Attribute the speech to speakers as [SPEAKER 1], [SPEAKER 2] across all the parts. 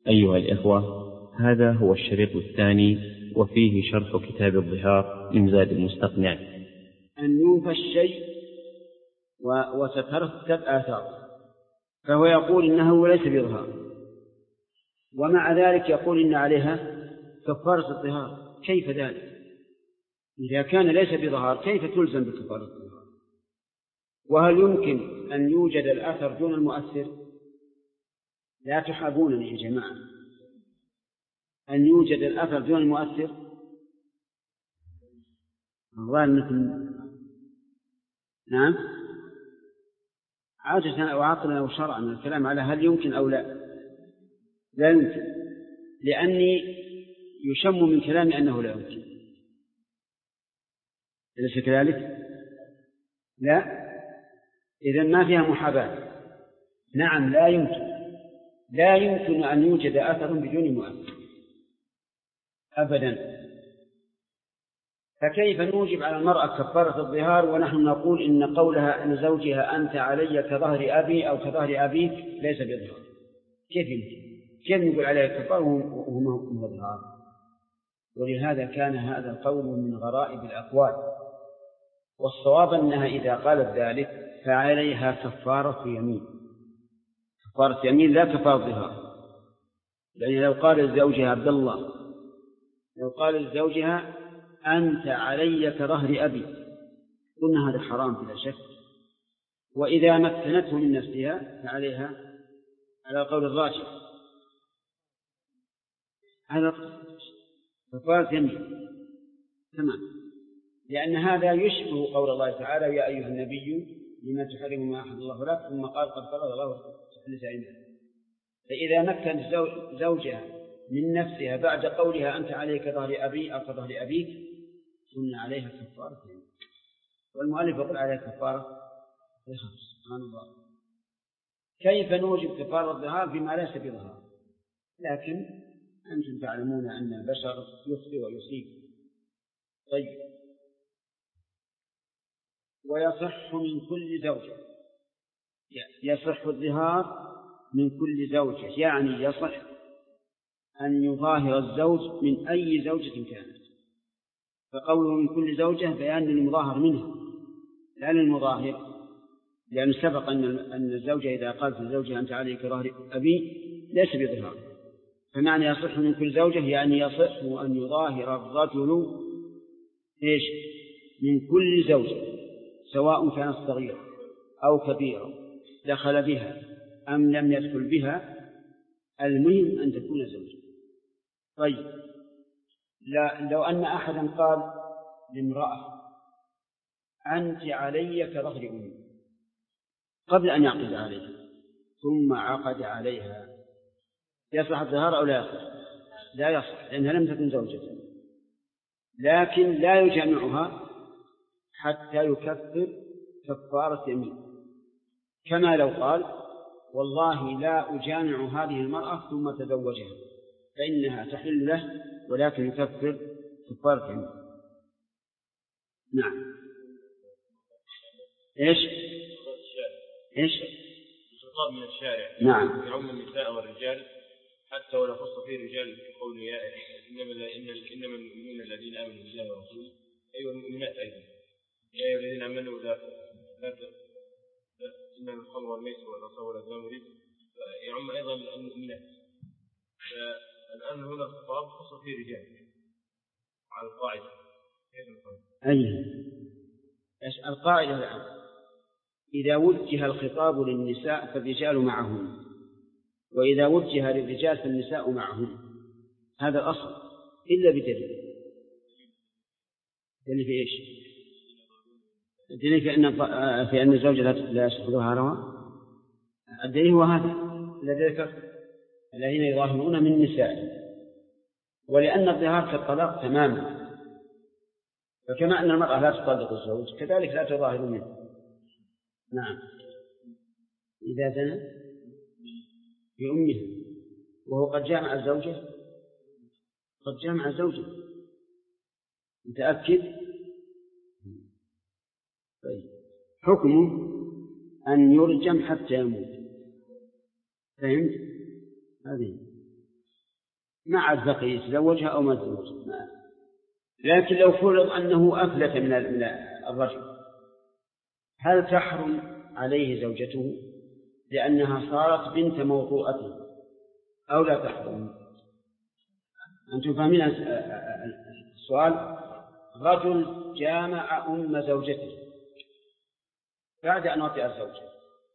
[SPEAKER 1] أيها الإخوة، هذا هو الشريط الثاني وفيه شرح كتاب الظهار من زاد المستقنع.
[SPEAKER 2] أن ينفى الشيء وتترتب آثار، فهو يقول إنه ليس بظهار، ومع ذلك يقول إن عليها كفارة الظهار. كيف ذلك؟ إذا كان ليس بظهار كيف تلزم بكفارة الظهار؟ وهل يمكن أن يوجد الأثر دون المؤثر؟ لا تحابونني يا جماعة. أن يوجد الأثر دون المؤثر نعم، عادة وعقلا وشرعا الكلام على هل يمكن أو لا. لا يمكن، لأني يشم من كلامي أنه لا يمكن. أليس كذلك؟ لا، إذن ما فيها محاباة. نعم، لا يمكن أن يوجد أثر بدون مؤثر أبدا. فكيف نوجب على المرأة كفارة الظهار ونحن نقول إن قولها أن زوجها أنت علي كظهر أبي أو كظهر أبيك ليس بظهار؟ كيف يمكن؟ كيف نقول عليه كفارة وهو ظهار؟ ولهذا كان هذا القول من غرائب الأقوال، والصواب أنها إذا قالت ذلك فعليها كفارة يمين. كفارة يمين لا كفارة ظهار. لأن لو قال لزوجها عبد الله، لو قال لزوجها أنت علي كظهر أبي، قلنا هذا حرام بلا شك. وإذا مكنته من نفسها فعليها على قول الراجح على كفارة يمين. تمام، لأن هذا يشبه قول الله تعالى يا أيها النبي لما تحرم ما أحل الله لك، ثم قال قد فرض الله لزائمها. فإذا مكن زوجها من نفسها بعد قولها أنت عليك كظهر أبي أو كظهر أبيك قلنا عليها كفارة يمين. والمؤلف يقول عليها كفارة الخمس. سبحان الله، كيف نوجب كفارة الظهار بما ليس بظهار؟ لكن أنتم تعلمون أن البشر يخطئ ويصيب. طيب، ويصح من كل زوجة، يصح الظهار من كل زوجة، يعني يصح أن يظاهر الزوج من أي زوجة كانت. فقوله من كل زوجة بيان للمظاهر منها لا للمظاهر، لأن سبق أن الزوجة إذا قالت لزوجها أنت عليك كظهر أبي ليس بظهار. فمعنى يصح من كل زوجة يعني يصح أن يظاهر الرجل إيش؟ من كل زوجة، سواء كانت صغيرة أو كبيرة، دخل بها أم لم يدخل بها، المهم أن تكون زوجة. طيب، لو أن أحدا قال لامرأة أنت علي كظهر أمي قبل أن يعقد عليها ثم عقد عليها، يصح الظهار أو لا يصح؟ لا يصح، لأنها لم تكن زوجة. لكن لا يجامعها حتى يكفر كفارة يمين، كما لو قال والله لا أجامع هذه المرأة ثم تزوجها فإنها تحل له، ولكن يكفر كفارة يمين. نعم. إيش
[SPEAKER 3] الخطاب من الشارع
[SPEAKER 2] نعم
[SPEAKER 3] يعم النساء والرجال حتى ولا خص فيه رجال كقول يا إنما المؤمنون الذين آمنوا بالله ورسوله، أيها المؤمنات أيضا يا أيها الذين آمنوا لا إنما الخمر والميسر والأنصاب والأزلام رجس، يعم أيضا المؤمنات. فالآن هنا الخطاب خص فيه رجال على القاعدة.
[SPEAKER 2] القاعدة الآن إذا وجه الخطاب للنساء فالرجال معهم، وإذا وجه للرجال فالنساء معهم. هذا الأصل إلا بدليل. دليل في إيش؟ الدليل في أن الزوجة لا يصح ظهارها. الدليل هو هذا الذي ذكر الذين يظاهرون من نساء. ولأن الظهار كالطلاق تماما، فكما أن المرأة لا تطلق الزوج كذلك لا تظاهر منه. نعم، إذا زنى بأمها وهو قد جامع الزوجة متأكد. طيب، حكمه أن يرجم حتى يموت. فهمت؟ هذه ما عاد بقي يتزوجها أو ما تزوجها. لكن لو فرض أنه أفلت من الرجل، هل تحرم عليه زوجته لأنها صارت بنت موطوءته أو لا تحرم؟ أنتم فاهمين السؤال؟ رجل جامع أم زوجته بعد أن وطئ الزوجة،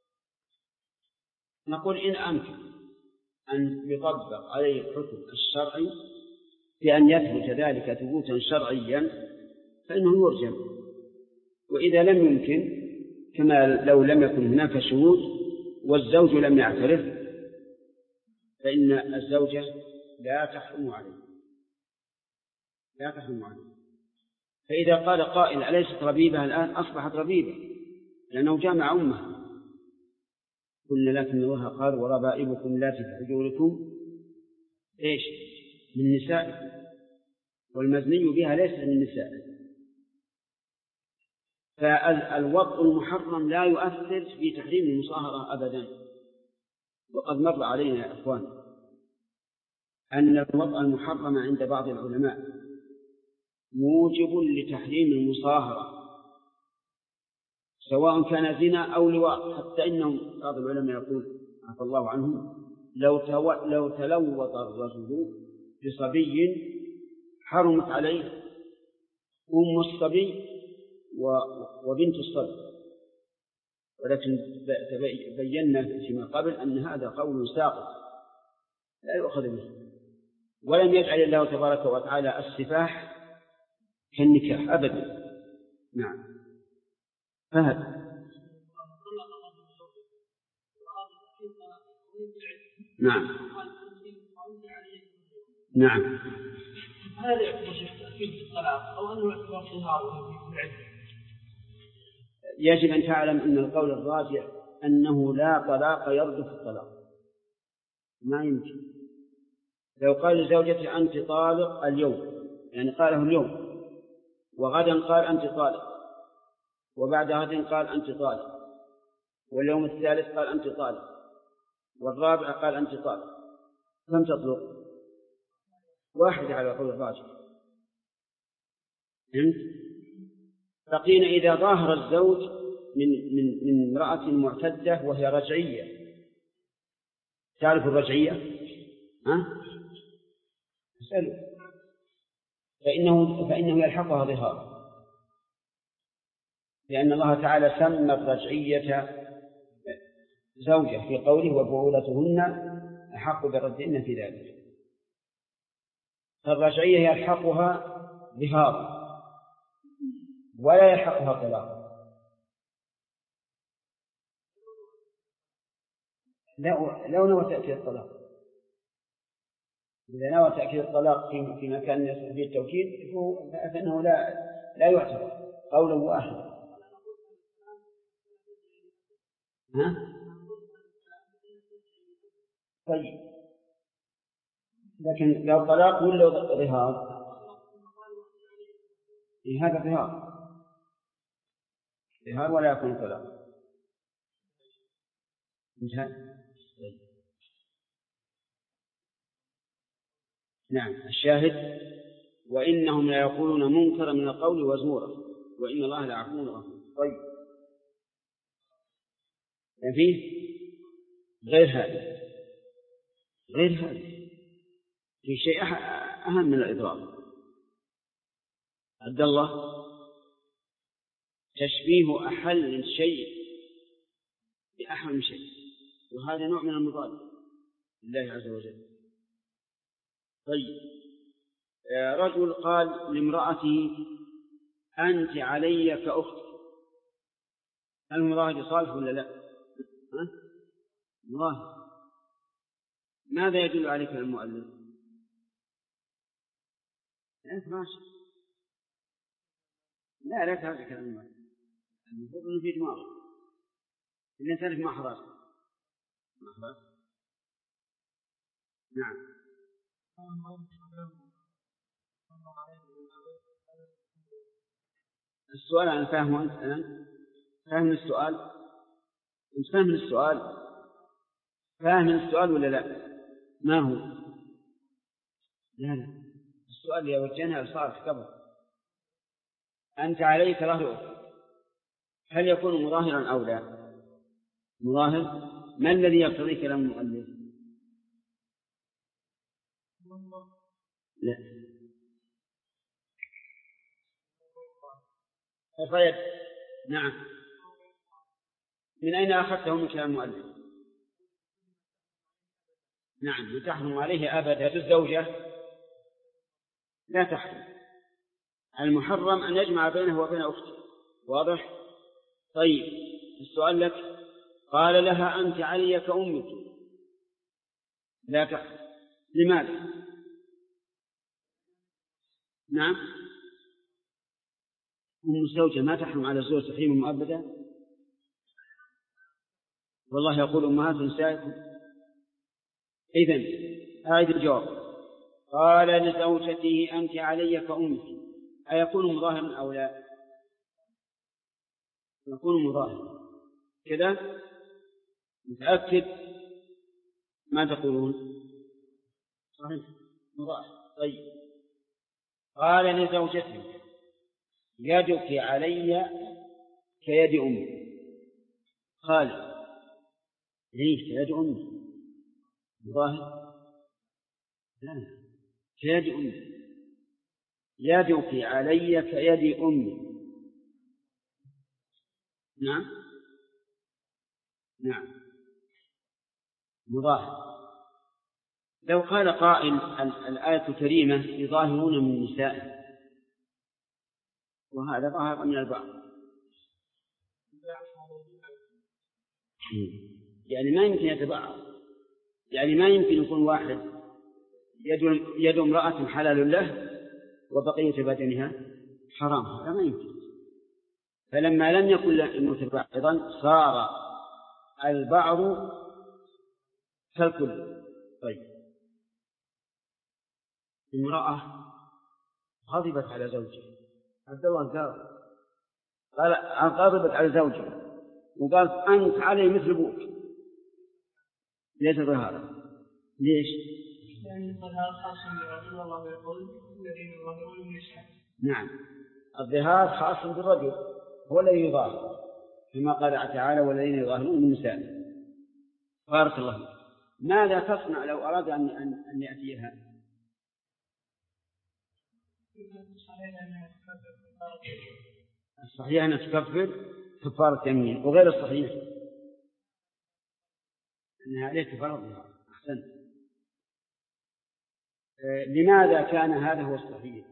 [SPEAKER 2] نقول إن أمكن أن يطبق عليه الحكم الشرعي بأن يثبت ذلك ثبوتا شرعيا فإنه يرجم، وإذا لم يمكن كما لو لم يكن هناك شهود والزوج لم يعترف فإن الزوجة لا تحرم عليه. فإذا قال قائل أليست ربيبة الآن؟ أصبحت ربيبة لأنه جامع أمها. قلنا لكن الله قال وربائبكم اللاتي في حجوركم إيش؟ من نسائكم، والمزني بها ليس من نسائه. فالوطء المحرم لا يؤثر في تحريم المصاهرة أبدا. وقد مر علينا يا أخوان أن الوطء المحرم عند بعض العلماء موجب لتحريم المصاهرة سواء كان زنا أو لواط، حتى إنهم بعض العلماء يقول عفى الله عنهم لو تلوط الرجل بصبي حرمت عليه أم الصبي وبنت الصبي، ولكن بينا فيما قبل أن هذا قول ساقط لا يؤخذ به، ولم يجعل الله تبارك وتعالى السفاح كالنكاح أبدا. نعم. فهد. نعم. نعم.
[SPEAKER 4] هذا يعتبر تأكيد الطلاق أو أنه يعتبر ظهار بالعدة؟
[SPEAKER 2] يجب أن تعلم أن القول الراجع أنه لا طلاق يرد في الطلاق، ما يمكن. لو قال لزوجته أنت طالق اليوم، يعني قاله اليوم، وغدا قال أنت طالق، وبعد غد قال أنت طالق، واليوم الثالث قال أنت طالق، والرابع قال أنت طالق، كم تطلق؟ واحدة على قول الراجح. بقينا إذا ظاهر الزوج من امرأة معتدة وهي رجعية. تعرف الرجعية؟ اسألوا. فإنه يلحقها ظهار، لأن الله تعالى سمى الرجعية زوجة في قوله وبعولتهن أحق بردهن في ذلك. فالرجعية يلحقها ظهار ولا يلحقها طلاق. لو نوى تأكيد الطلاق، إذا نوى تأكيد الطلاق في مكان يصح فيه التوكيد فإنه لا يعتبر قولا واحدا. طيب، لكن لو طلاق ولا ظهار هذا ظهار ولا يكون طلاق. انتهى. نعم. الشاهد وإنهم لا يقولون منكرا من القول وزورا وإن الله لعفو غفور. طيب، فيه غير هذا في شيء أهم من الإضرار. عبد الله، تشبيه أحل الشيء بأحرم شيء، وهذا نوع من المضاد لله عز وجل. طيب، رجل قال لامرأته أنت علي كأختي، هل المضاد صالح ولا لا؟ الله، ماذا يدل عليك المؤلف؟ لا تهزك كلام المؤلف، المفروض أنه في دماغه الإنسان في محراج. نعم. السؤال أنا فاهمه. أنت الآن فاهم السؤال؟ أنت فاهم السؤال ولا لا؟ ما هو؟ لا السؤال اللي وجهنا صار قبل أنت عليك ظهر أختك، هل يكون مظاهرا أو لا؟ مظاهر. ما الذي يقتضي كلام المؤلف؟ لا طيب نعم. من أين أخذته من كلام المؤلف؟ نعم وتحرم عليه أبدا. الزوجة لا تحرم، المحرم أن يجمع بينه وبين أخته. واضح؟ طيب السؤال لك، قال لها أنت علي كأمك لا تحرم، لماذا؟ نعم أم الزوجة ما تحرم على الزوج تحريما مؤبدا. والله يقول أمهات نسائكم. إذن أعيد الجواب. قال لزوجته أنت علي كأمك، أيكون مظاهرا أو لا؟ يكون مظاهرا كذا. متأكد؟ ما تقولون؟ صحيح مظاهر. طيب قال لزوجته يدك علي كيد أمي. قال ليش كيد أمي؟ مظاهر؟ لا كيد أمي. يدك علي كيد أمي. نعم نعم مظاهر. لو قال قائل الآية الكريمة يظاهرون من نسائه، وهذا ظاهر من البعض، يعني ما يمكن يتبعض، يعني ما يمكن يكون واحد يد امرأة حلال له وبقية بدنها حرام، هذا ما يمكن. فلما لم يكن متبعضا صار البعض كالكل. طيب امرأة غضبت على زوجها، عبد الله قال غضبت على زوجها وقال أنت علي مثل أبوك، ليس ظهارا. ليش؟
[SPEAKER 4] لأن الظهار خاص بالرجل والله يقول الذين يظاهرون النساء.
[SPEAKER 2] نعم الظهار خاص بالرجل هو الذي يظاهر، كما قال تعالى والذين يظاهرون من النساء. بارك الله. ماذا تصنع لو أراد أن يأتيها؟ الصحيح أن تكفر كفارة يمين، وغير الصحيح أنها عليه كفارة الظهار. أحسنت. لماذا كان هذا هو الصحيح؟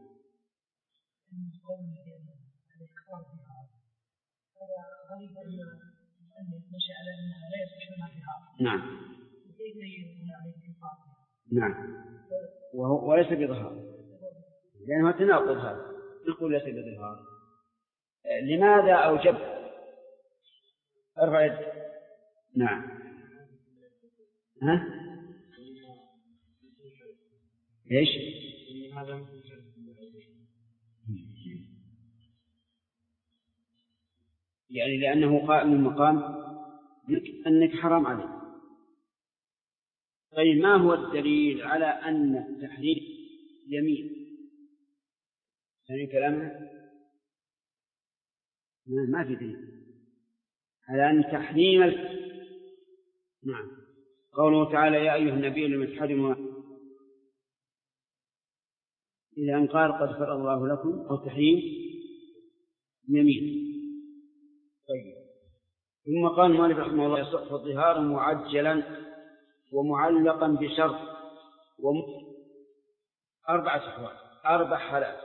[SPEAKER 2] نعم نعم وليس بظهار، لأنه تناقض هذا، نقول ليس بظهار. لماذا أوجب؟ ارفع يد. نعم ها ايش؟ يعني لأنه قائم مقام أنك حرام عليه. طيب ما هو الدليل على أن التحريم يمين؟ يعني كلامنا ما في دليل على أن تحريم نعم. قوله تعالى يا أيها النبي لم تحرموا إلى أن قال قد فرض الله لكم، أو تحريم يمين. طيب ثم قال المؤلف رحمه الله يصح الظهار معجلا ومعلقا بشرط أربعة أحوال، 4 حالات،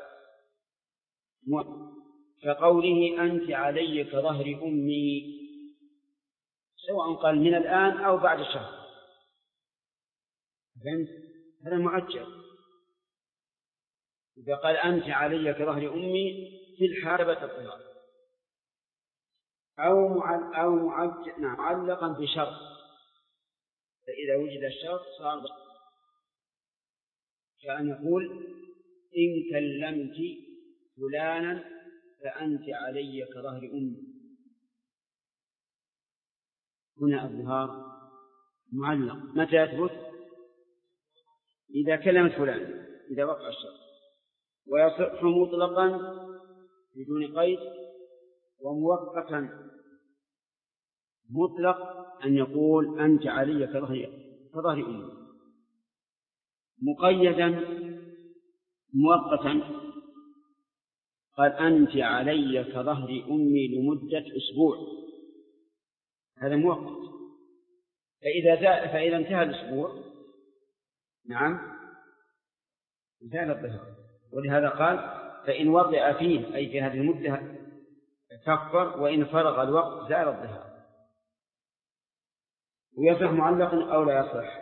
[SPEAKER 2] كقوله أنت علي كظهر أمي، سواء قال من الآن أو بعد شهر، فهمت؟ هذا معجل. إذا قال أنت علي كظهر أمي في الحالة الظهار، أو معلقا بشرط، فإذا وجد الشرط صار كأن يقول إن كلمت فلانا فأنت علي كظهر أمي. هنا الظهار معلق. متى يثبت؟ إذا كلمت فلان إذا وقع الشرط. ويصح مطلقا بدون قيد، وموقتا. مطلق أن يقول أنت علي كظهر أمي. مقيدا مؤقتا قال أنت علي كظهر أمي لمدة أسبوع، هذا مؤقت. فإذا انتهى الأسبوع نعم زال الظهار. ولهذا قال فإن وطئ فيه أي في هذه المدة كفر، وإن فرغ الوقت زال الظهار. ويصح معلقا أو لا يصح؟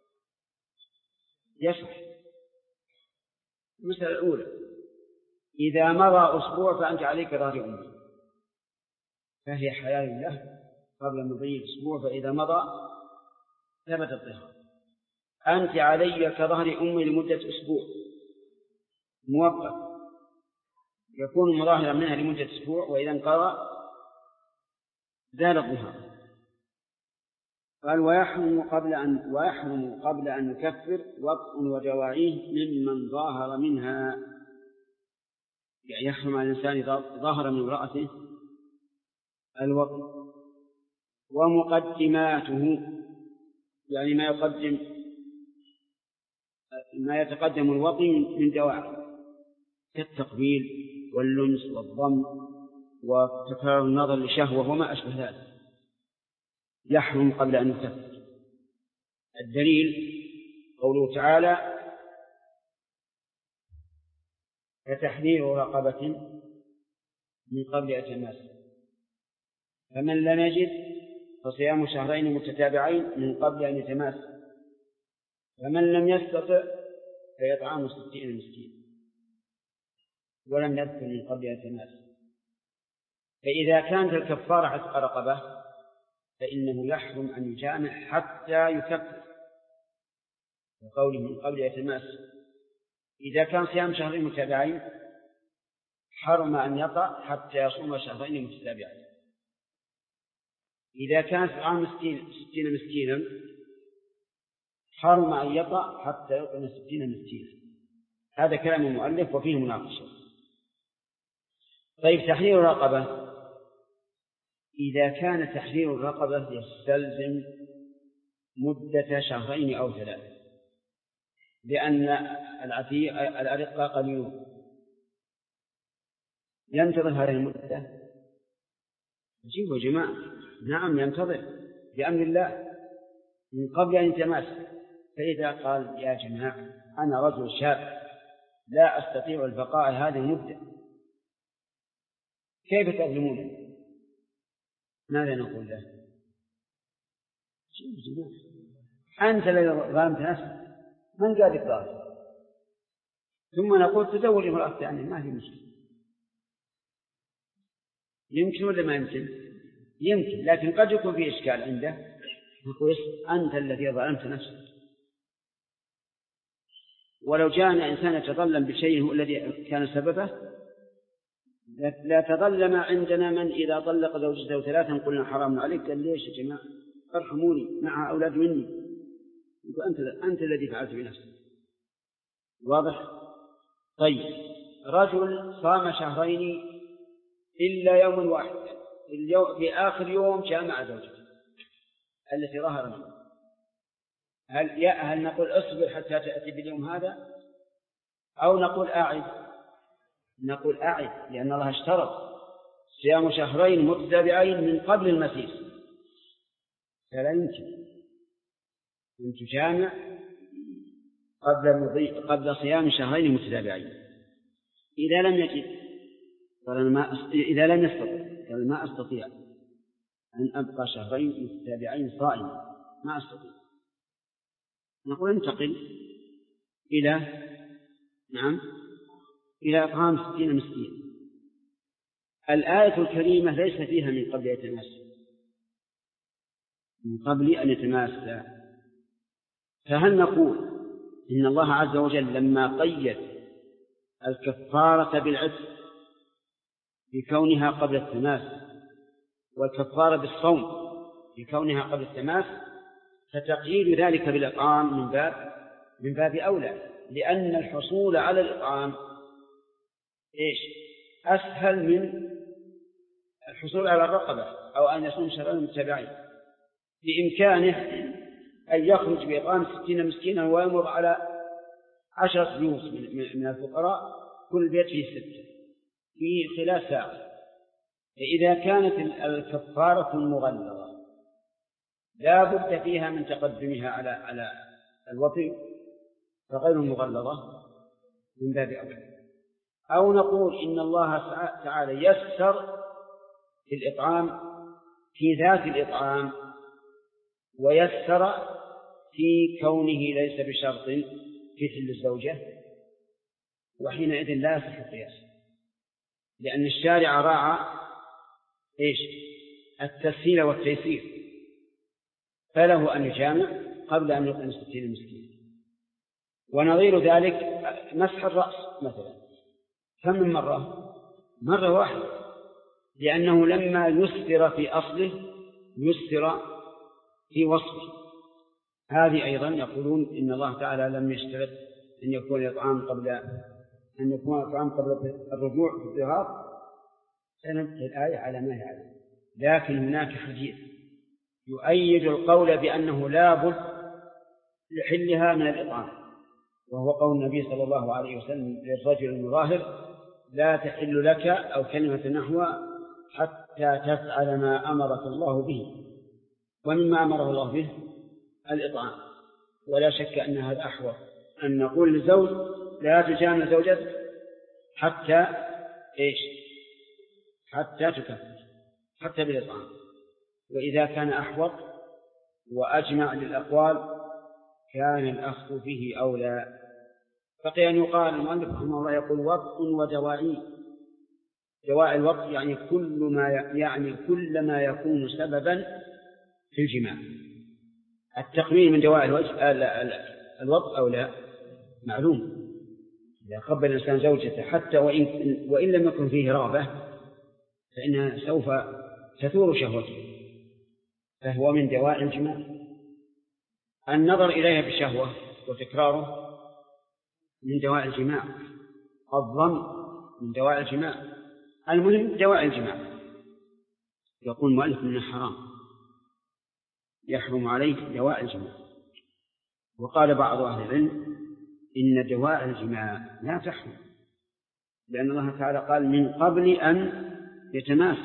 [SPEAKER 2] يصح. المسألة الأولى إذا مضى أسبوع فأنت عليك ظهر أمي، فهي حلال له قبل مضي الأسبوع، فإذا مضى ثبت الظهار. أنت علي كظهر أمي لمدة أسبوع مؤقت، يكون مظاهرا منها لمدة أسبوع، وإذا انقضى زال الظهار. قال ويحرم قبل أن يكفر وطء ودواعيه ممن ظاهر منها، يعني يحرم على الإنسان ظاهر من امرأته الوطء. ومقدماته يعني ما يتقدم الوطء من دواعي كالتقبيل واللمس والضم وتكرار النظر لشهوة وما أشبه ذلك، يحرم قبل أن يكفر. الدليل قوله تعالى فتحرير رقبة من قبل أن يتماسا، فمن لم يجد فصيام شهرين متتابعين من قبل أن يتماسا، فمن لم يستطع فيطعم 60 مسكين، ولم يذكر من قبل أن يتماسا. فإذا كانت الكفارة عتق رقبة فإنه يحرم أن يجامع حتى يكفر، وقوله من قبل أن يتماسا. إذا كان صيام شهرين متتابعين حرم أن يطأ حتى يصوم شهرين متتابعين. إذا كان طعام 60 مسكينا حرم أن يطأ حتى يطعم 60 مسكينا. هذا كلام المؤلف وفيه مناقشة. طيب تحرير الرقبة، إذا كان تحرير الرقبة يستلزم مدة شهرين أو 3، لأن الأرقة قليلون، ينتظر هذه المدة. جيبوا يا جماعة، نعم ينتظر بأمر الله من قبل أن يتماس. فإذا قال يا جماعة أنا رجل شاب لا أستطيع البقاء هذه المدة، كيف تظلمون؟ ماذا نقول له؟ أنت الذي ظلمت نفسك، من قال الظالم؟ ثم نقول تزوج امرأة ثانية ما في مشكلة، يمكن ولا ما يمكن؟ يمكن، لكن قد يكون في إشكال عنده، نقول أنت الذي ظلمت نفسك. ولو جاءنا إنسان يتظلم بشيء هو الذي كان سببه لا تظلم عندنا من إذا طلق زوجته 3 قلنا حرام عليك، قال ليش يا جماعة ارحموني مع أولاد مني، أنت الذي فعلت بنفسك. واضح؟ طيب رجل صام شهرين إلا يوم واحد، في آخر يوم جامع زوجته التي ظهر منه، هل نقول اصبر حتى تأتي باليوم هذا أو نقول أعد؟ نقول أعد، لأن الله اشترط صيام شهرين متتابعين من قبل المسيس، فلا يمكن أن تجامع قبل صيام شهرين متتابعين. إذا لم يجد إذا لم يستطع قال ما أستطيع أن أبقى شهرين متتابعين صائما، ما أستطيع، نقول انتقل إلى إطعام 60 مسكين. الآية الكريمة ليس فيها من قبل أن يتماسى، فهل نقول إن الله عز وجل لما قيد الكفارة بالعتق بكونها قبل التماس والكفارة بالصوم بكونها قبل التماس، فتقييد ذلك بالإطعام من باب أولى، لأن الحصول على الإطعام أسهل من الحصول على الرقبة أو أن يصوم شهرين متتابعين. بإمكانه أن يخرج بإطعام 60 مسكينا ويمر على 10 بيوت من الفقراء، كل بيت فيه 6 في خلال ساعة. فإذا كانت الكفارة المغلظة لا بد فيها من تقدمها على الوطي، فغير المغلظة من باب أولى. أو نقول إن الله تعالى يسر في الإطعام في ذات الإطعام، ويسر في كونه ليس بشرط في حل الزوجة، وحينئذ لا يصح القياس، لأن الشارع راعى التسهيل والتيسير، فله أن يجامع قبل أن يطعم 60 مسكين. ونظير ذلك مسح الرأس مثلا، كم من مرة واحدة، لأنه لما يسر في أصله يسر في وصفه. هذه أيضا يقولون إن الله تعالى لم يشترط أن يكون الإطعام قبل الرجوع في الظهار، سنبقي الآية على ما هي عليه. لكن هناك حديث يؤيد القول بأنه لا بد لحلها من الإطعام، وهو قول النبي صلى الله عليه وسلم للرجل المظاهر: لا تحل لك أو كلمة نحو حتى تفعل ما أمرك الله به. ومما أمره الله به الإطعام، ولا شك أن هذا أحوط أن نقول للزوج: لا تجامع زوجتك حتى تكفر، حتى بالإطعام. وإذا كان أحوط وأجمع للأقوال كان الأخذ فيه أولى. بقي أن يقال المؤلف رحمه الله يقول: وطء ودواعي. دواعي الوطء يعني كل ما يكون سببا في الجماع. التقبيل من دواعي الوطء أو لا معلوم. إذا قبل الإنسان زوجته حتى وإن لم يكن فيه رغبة فإنها سوف تثور شهوته، فهو من دواعي الجماع. النظر إليها بشهوة وتكراره من دواعي الجماع، الظن من دواعي الجماع. المهم دواعي الجماع. يقول المؤلف إنه حرام، يحرم عليه دواعي الجماع. وقال بعض أهل العلم إن دواعي الجماع لا تحرم، لأن الله تعالى قال: من قبل أن يتماس.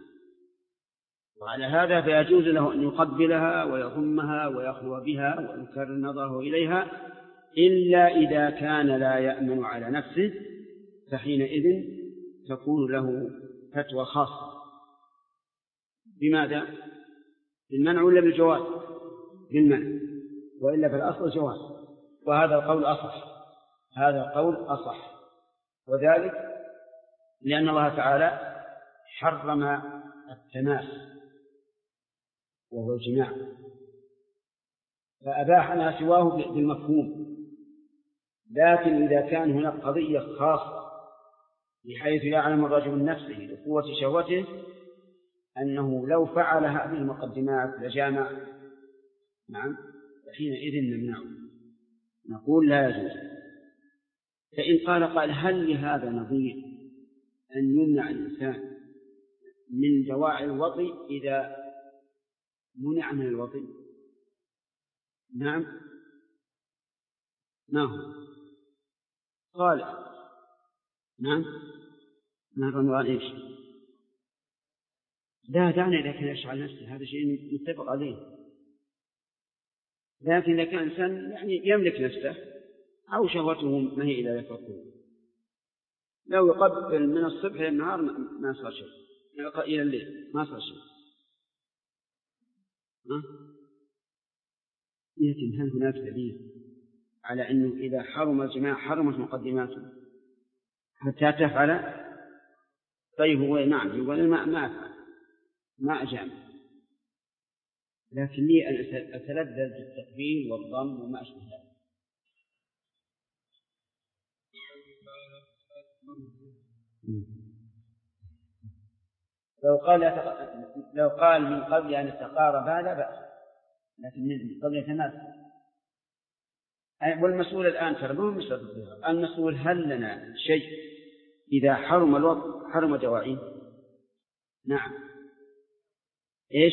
[SPEAKER 2] وعلى هذا فيجوز له أن يقبلها ويضمها ويخلو بها ويكرر نظره إليها، إلا إذا كان لا يأمن على نفسه، فحينئذ تكون له فتوى خاصة. بماذا؟ بالمنع ولا بالجواز؟ بالمنع، وإلا بالأصل الجواز. وهذا القول أصح، هذا القول أصح. وذلك لأن الله تعالى حرم التماس وهو الجماع، فأباح ما سواه بالمفهوم. لكن إذا كان هناك قضية خاصة بحيث يعلم الرجل من نفسه لقوة شهوته أنه لو فعل هذه المقدمات لجامع، نعم، فحينئذ نمنعه، نقول لا يجوز. فإن قال هل لهذا نظير أن يمنع الإنسان من دواعي الوطي إذا منع من الوطي؟ نعم، قال نعم، رمضان إيش؟ لا دعنا إذا كان يشعر نفسه، هذا شيء متفق عليه. لكن إذا كان إنسان يملك نفسه أو شهوته ما هي إلى يفرقه، لو يقبل من الصبح إلى النهار ما صار شيء، إلى الليل ما صار شيء. لكن هل هناك دليل على أنه إذا حرم الجماع حرمت مقدماته حتى تفعل؟ طيب هو نعم يقول ما أفعل، ما أجامل، لكن لي أن أتلذذ بالتقبيل والضم وما أشبه ذلك. لو قال من قبل أن يتقاربا لا بأس، لكن من قبل يتماس والمسؤول الآن ترى ما هو مسألة الظهار، المسؤول هل لنا شيء إذا حرم الوضع حرم دواعيه؟ نعم. إيش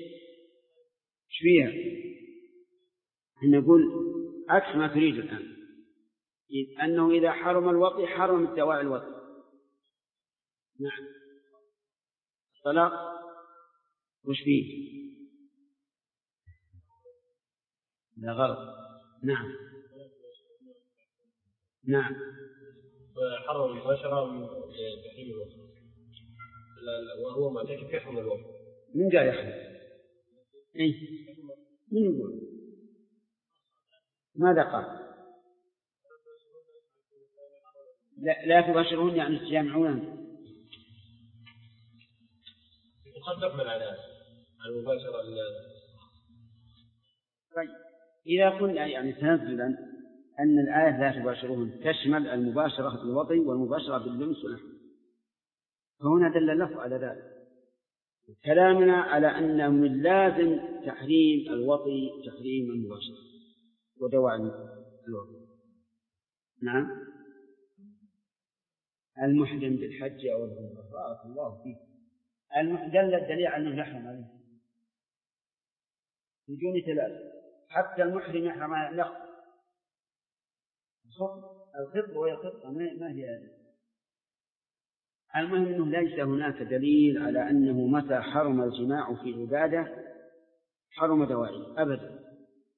[SPEAKER 2] فيها؟ نقول عكس ما تريد الآن، أنه إذا حرم الوطي حرم الدواعي الوطي. نعم. الطلاق وش فيه؟ لا غلط. نعم. نعم.
[SPEAKER 3] حرم المباشرة من تحريم الوطن، وهو معتكف يحرم الوطن.
[SPEAKER 2] من قال يحرم؟ إيه؟ من يقول؟ ماذا قال؟ لا تباشرون يعني تجامعون.
[SPEAKER 3] وقد تحمل على المباشرة.
[SPEAKER 2] طيب إذا قلنا يعني تنزلا أن الآية لا تباشرون تشمل المباشرة بالوطي والمباشرة باللمس ونحو، فهنا دل اللفظ على ذلك. كلامنا على أنه من لازم تحريم الوطي تحريم المباشرة ودواعي الوطي. نعم. المحرم بالحج أو العمرة بارك الله فيه دل الدليل على أنه يحرم عليه بدون ثلاثة. حتى المحرم يحرم على النخل الخطبة وهي خطبة ما هي هذه. المهم أنه ليس هناك دليل على أنه متى حرم الجماع في عبادة حرم دواعي أبدا.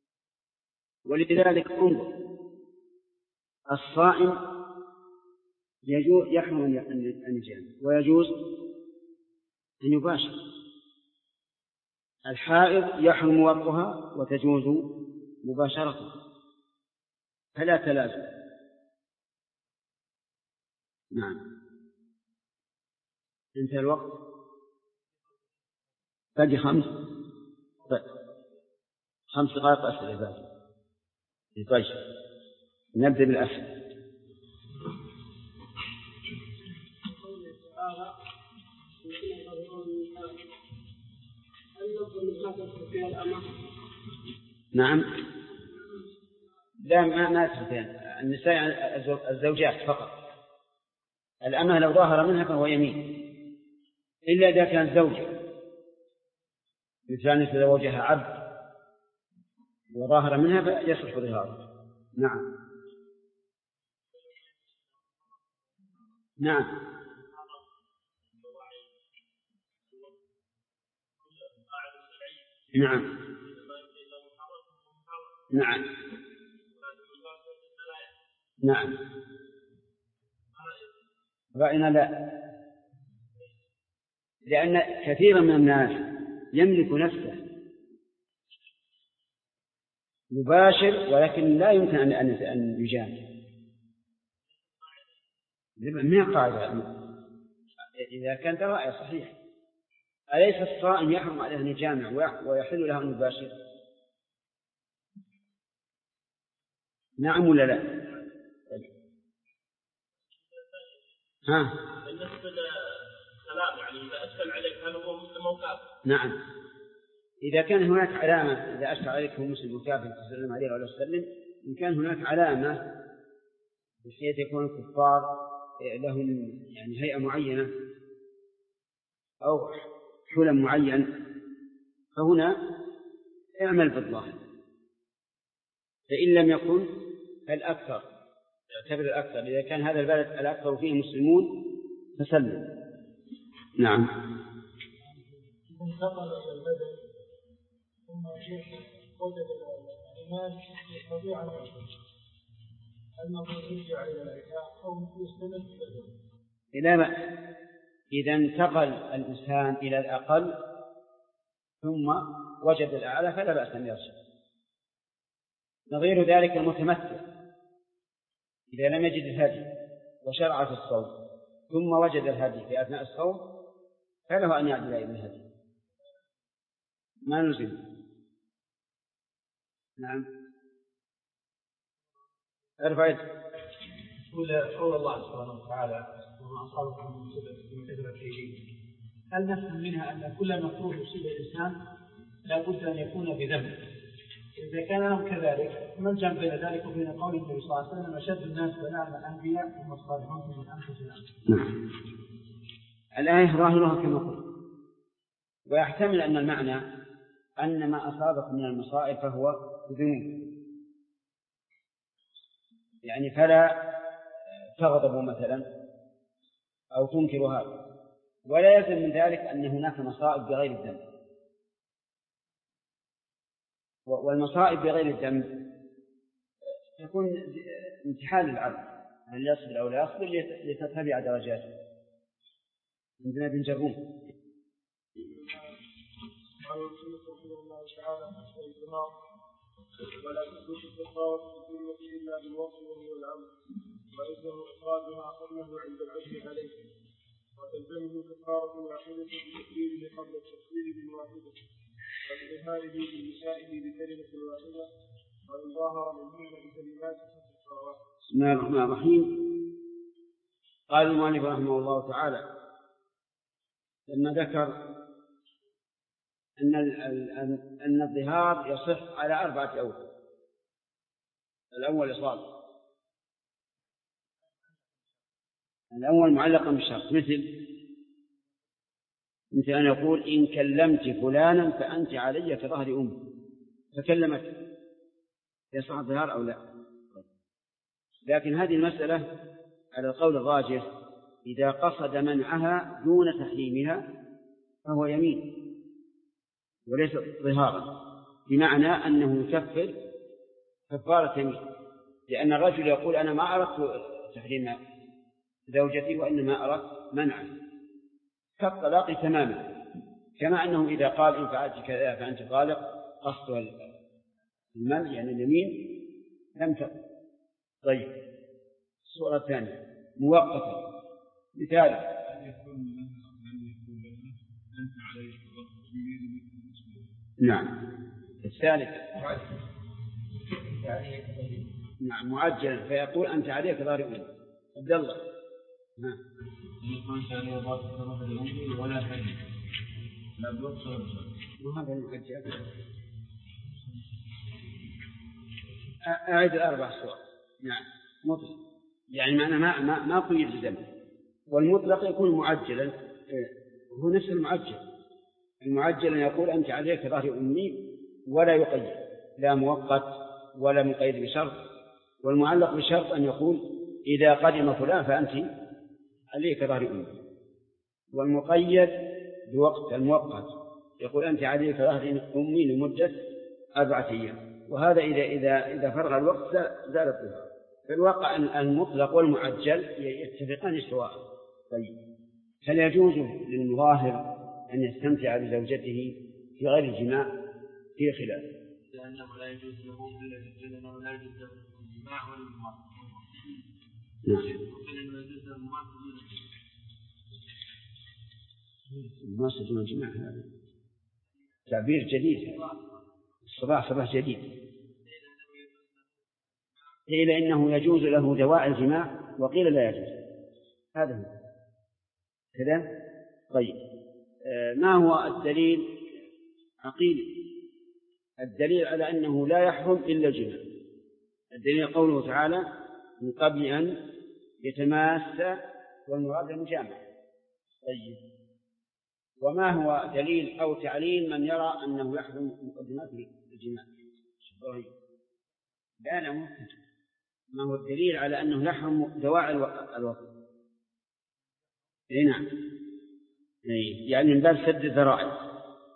[SPEAKER 2] ولذلك انظر الصائم يحرم أن يجامع ويجوز أن يباشر. الحائض يحرم وطئها وتجوز مباشرتها، فلا تلازم. نعم. انتهى الوقت. باقي 5 دقائق أسئلة باقي. طيب نبدأ بالأسئلة. نعم. لا ما تفهم. النساء الزوجات فقط. الأمة لو ظاهر منها فهو يمين، إلا إذا كان زوجة، مثل أن يتزوجها عبد وظاهر منها فيصح ظهاره. نعم. نعم. نعم. نعم. نعم. رأينا لا، لأن كثيرا من الناس يملك نفسه مباشر ولكن لا يمكن أن يجامع. من قاعدة إذا كانت رأي صحيح. أليس الصائم يحرم عليه أن يجامع ويحل له أن يباشر؟ نعم ولا لا؟ ها.
[SPEAKER 3] بالنسبة للسلام يعني إذا أشكل عليك هل هو مسلم أو كافر؟
[SPEAKER 2] نعم. إذا كان هناك علامة إذا أشكل عليك هو مسلم أو كافر تسلم عليه ولا تسلم، إن كان هناك علامة بحيث يكون الكفار لهم يعني هيئة معينة أو حلم معين، فهنا اعمل بالظاهر، فإن لم يكن فالأكثر يعتبر الأكثر. إذا كان هذا البلد الأكثر فيه مسلمون فسلم. نعم.
[SPEAKER 4] انتقل إلى البلد ثم وجد الإيمان يستطيع أن يعبد، أنه يرجع إلى العشاء أو يستمر في البلد
[SPEAKER 2] إلى ما إذا انتقل الإنسان إلى الأقل ثم وجد الأعلى فلا بأس أن يرجع. نظير ذلك المتمثل إذا لم يجد الهدي وشرع في الصوم ثم وجد الهدي في أثناء الصوم فله أن يعدل إلى الهدي، ما نلزم. نعم. ارفع يدك.
[SPEAKER 4] قول الله سبحانه وتعالى وما أصابكم من كثرة شيء، هل نفهم منها أن كل مكروه يصيب الإنسان لا بد أن يكون بذنب؟ إذا كان لهم كذلك ما الجمع بين ذلك وبين قول النبي صلى الله عليه وسلم أشد الناس بلاء الأنبياء ثم الصالحون ثم الأنفسهم.
[SPEAKER 2] نعم. الآية ظاهرها كما قلت، ويحتمل أن المعنى أن ما أصابكم من المصائب فهو ذنوب، يعني فلا تغضبوا مثلا أو تنكروا هذا، ولا يلزم من ذلك أن هناك مصائب بغير الذنب. والمصائب بغير الذنب تكون امتحان للعبد هل يصبر أو لا يصبر لتتبع درجاته. عندنا ابن جرون
[SPEAKER 4] ولا تثبت الكفارة في الدنيا إلا بالوصف وهو الأمر، وإنه إخراجها حمله عند العجل عليه، وتلزمه كفارة واحدة بتكفيره قبل التكفير بالواحدة، وبإظهاره بنسائه بكلمة واحدة، وإن ظاهر منهن بكلمات كفارة.
[SPEAKER 2] بسم الله الرحمن الرحيم. قال المؤلف رحمه الله تعالى لما ذكر أن الظهار يصح على 4 أوجه. الأول إصابة، الأول معلقا بالشرط، مثل أن يقول إن كلمت فلانا فأنت علي كظهر أمي، فكلمت، يصح الظهار أو لا؟ لكن هذه المسألة على القول الراجح إذا قصد منعها دون تحريمها فهو يمين وليس ظهارا، بمعنى أنه يكفر كفارة يمين، لأن الرجل يقول أنا ما أردت تحريم زوجتي وإنما أردت منعه، كالطلاق تماما، كما أنه إذا قال إن فعلت كذا فأنت طالق قصد المنع يعني اليمين لم تقل. طيب الصورة الثانية مؤقتة، مثال نعم. الثالث نعم معجلا فيقول أنت عليك ظهر أمي. عبد الله نعم.
[SPEAKER 3] ولا حاجة لا بلغت
[SPEAKER 2] وهذا المعجل. أعد 4 صور. نعم مطلق، يعني ما قيد الدم، والمطلق يكون معجلا، هو نفس المعجل يقول أنت عليك ظهر أمي ولا يقيد، لا مؤقت ولا مقيد بشرط. والمعلق بشرط أن يقول إذا قدم فلان فأنت عليك ظهر أمي. والمقيد بوقت المؤقت يقول أنت عليك ظهر أمي لمدة 4 أيام، وهذا إذا فرغ الوقت زال الظهار. في الواقع المطلق والمعجل يتفقان سواء. طيب هل يجوز للمظاهر أن يستمتع بزوجته في غير الجماع؟ في خلاف،
[SPEAKER 3] لأنه لا يجوز له إلا بالجنة ولا يجوز له الجماع ولا المرأة.
[SPEAKER 2] نعم. ما دون الجماع هذا تعبير جديد، صباح جديد. قيل إنه يجوز له دواعي الجماع وقيل لا يجوز، هذا هو كذا. طيب ما هو الدليل؟ عقيل الدليل على أنه لا يحرم إلا الجماع. الدليل قوله تعالى من قبل أن يتماس، والمراد المجامعة. طيب وما هو دليل أو تعليل من يرى أنه يحرم مقدمات الجماع؟ لا ممكن. ما هو الدليل على أنه يحرم دواعي الوقت؟ نعم، يعني من باب سد الذرائع،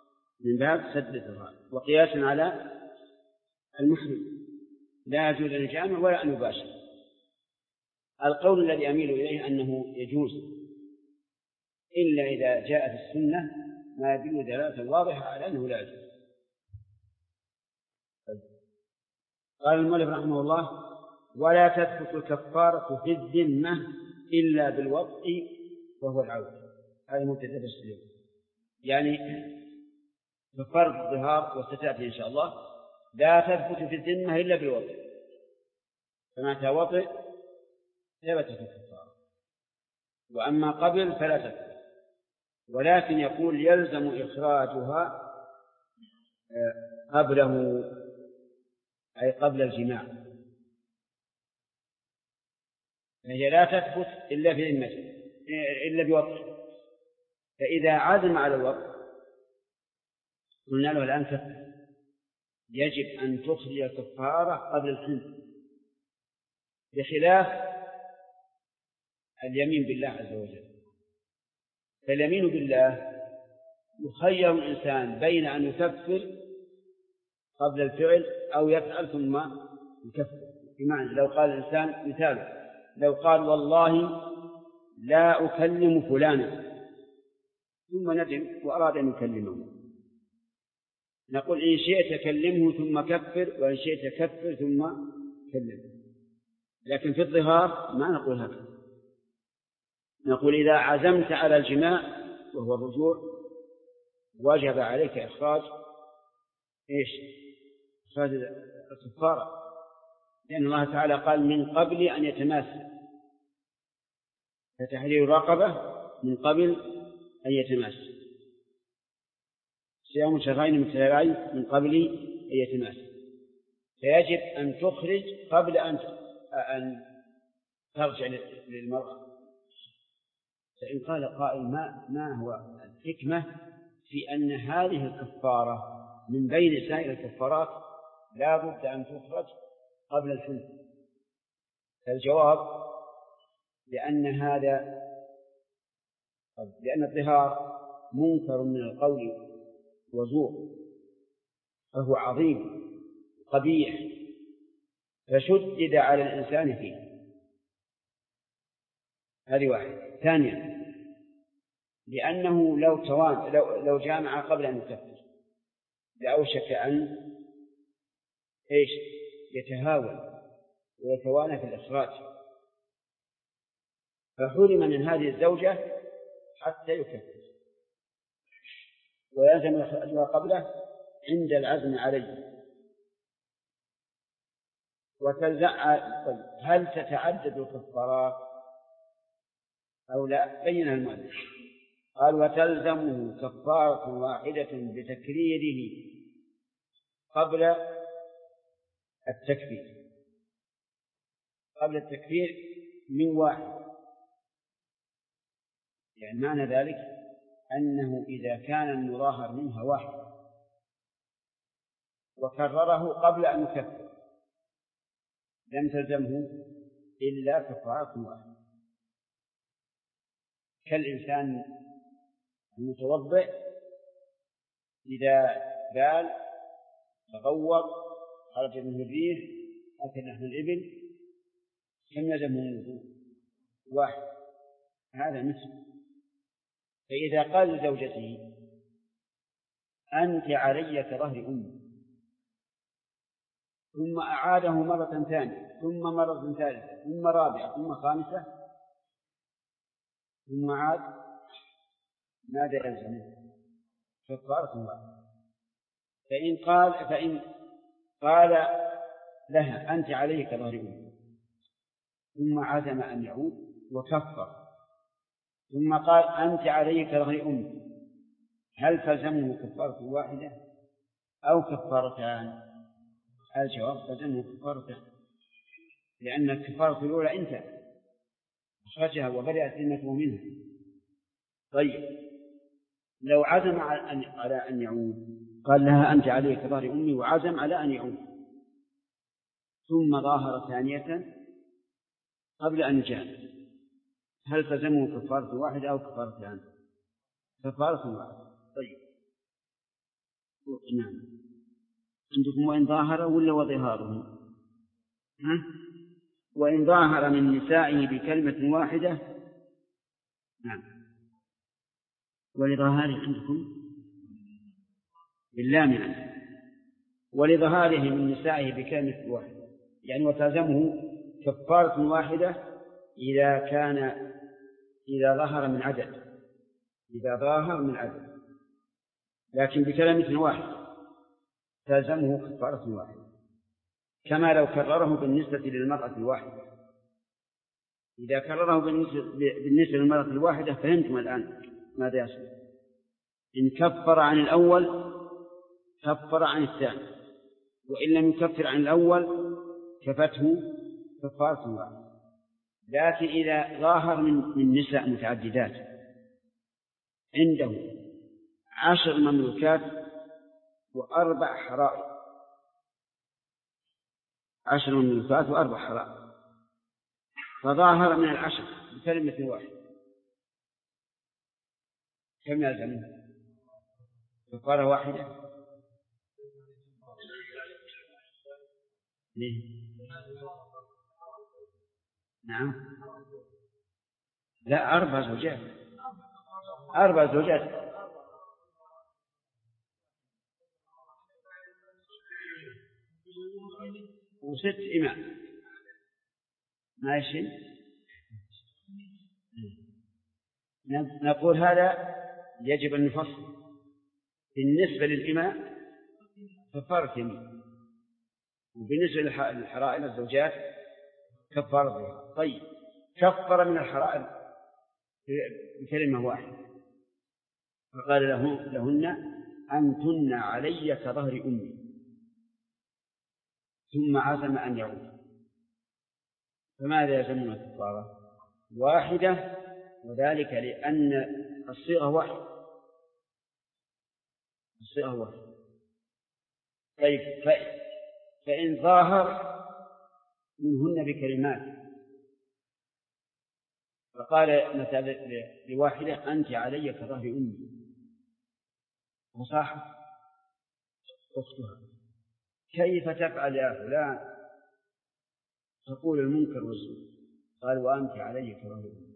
[SPEAKER 2] وقياسا على المحرم لا يجوز أن يجامع ولا أن يباشر. القول الذي أميل إليه أنه يجوز إلا إذا جاء في السنة ما يدل دلالة واضحة على أنه لا يجوز. قال المؤلف رحمه الله ولا تثبت الكفارة في الذمة إلا بالوطء وهو العودة. هذه مبتدأ السليم، يعني كفارة الظهار وستأتي إن شاء الله لا تثبت في الذمة إلا بالوطء، فمتى وطئ ثبتت الكفارة، وأما قبل فلا تثبت. ولكن يقول يلزم إخراجها قبله أي قبل الجماع، فهي لا تثبت إلا في ذمته إلا بوطء. فإذا عزم على الوطء قلنا له الآن كفر، يجب أن تخرج الكفارة قبل الحنث، بخلاف اليمين بالله عز وجل. فاليمين بالله يخير الإنسان بين أن يكفر قبل الفعل أو يفعل ثم يكفر. بمعنى لو قال الإنسان مثال، لو قال والله لا أكلم فلانا ثم ندم وأراد أن يكلمه، نقول إن شئت كلمه ثم كفر، وإن شئت كفر ثم كلمه. لكن في الظهار ما نقول هكذا، نقول إذا عزمت على الجماع وهو الرجوع وجب عليك إخراج إخراج الكفارة، لأن الله تعالى قال من قبل أن يتماس، فتحرير رقبة من قبل أن يتماس، صيام شهرين متتابعين من قبل أن يتماس. فيجب أن تخرج قبل أن ترجع للمرأة. فإن قال قائل ما هو الحكمة في أن هذه الكفارة من بين سائر الكفارات لا بد أن تخرج قبل الحنث؟ فالجواب لأن الظهار منكر من القول وزور، فهو عظيم قبيح، فشدد على الإنسان فيه. هذه واحدة. ثانيا، لأنه لو جامع قبل أن يكفر لأوشك أن يتهاون ويتوانى في الإخراج، فحرم من هذه الزوجة حتى يكفر، ويلزم إخراجها قبله عند العزم عليه. هل تتعدد الكفارات أو لا؟ بينها المؤلف، قال وتلزمه كفارة واحدة بتكريره قبل التكفير من واحد. يعني معنى ذلك أنه إذا كان المظاهر منها واحد وكرره قبل أن يكفر لم تلزمه إلا كفارة واحدة، كالإنسان المتوضئ إذا بال تغوط خرج منه الريح أكل لحم الإبل كم يلزمه الوضوء؟ واحد. هذا مثل. فإذا قال لزوجته أنت علي كظهر أمي، ثم أعاده مرة ثانية ثم مرة ثالثة ثم رابعة ثم خامسة ثم عاد، ماذا يلزمه؟ كفارة واحدة. فإن قال لها أنت علي كظهر أمي ثم عزم أن يعود وكفر، ثم قال أنت علي كظهر أمي، هل تلزمه كفارة واحدة أو كفارتان؟ الجواب تلزمه كفارتان، لأن الكفارة الأولى انت أخرجها وبدأت ذمته منها. طيب لو عزم على أن يعود، قال لها أنت علي كظهر أمي وعزم على أن يعود، ثم ظاهر ثانية قبل أن يجامع، هل تلزمه كفارة واحدة أو كفارتان؟ كفارة واحدة. طيب نعم، عندكم وإن ظاهر ولا وظهاره؟ وإن ظاهر من نسائه بكلمة واحدة، نعم، ولظهاره عندكم باللام يعني، ولظهاره من نسائه بكلمة واحدة، يعني وتلزمه كفارة واحدة إذا ظهر من عدد، لكن بكلمة واحدة تلزمه كفارة واحدة، كما لو كرره بالنسبة للمرأة الواحدة. إذا كرره بالنسبة للمرأة الواحدة فهمتم الآن ماذا يصير. إن كفر عن الأول كفر عن الثاني، وإن لم يكفر عن الأول كفته كفارة واحدة. لكن إذا ظاهر من نساء متعددات عنده 10 مملوكات و4 حرائر، 10 مملوكات و4 حرائر، فظاهر من 10 بكلمة واحدة، كم يلزمه؟ كفارة واحدة. ليه؟ نعم، لا، 4 زوجات، 4 زوجات. و6 إماء ماشي. نقول هذا يجب أن نفصل. بالنسبة للإماء كفارة يمين، وبالنسبة للحرائر الزوجات كفارة ظهار. طيب، كفر من الحرائر بكلمة واحدة، فقال لهن أنتن علي كظهر أمي، ثم عزم أن يعود، فماذا يلزمنا الكفارة؟ واحدة، وذلك لأن الصيغة واحدة، الصيغة واحدة. طيب، فإن ظاهر منهن بكلمات، فقال مثلا لواحدة أنت علي كظهر أمي، وصاح أختها كيف تفعل يا فلان؟ تقول المنكر والزور. قال وأنت علي كظهر أمي.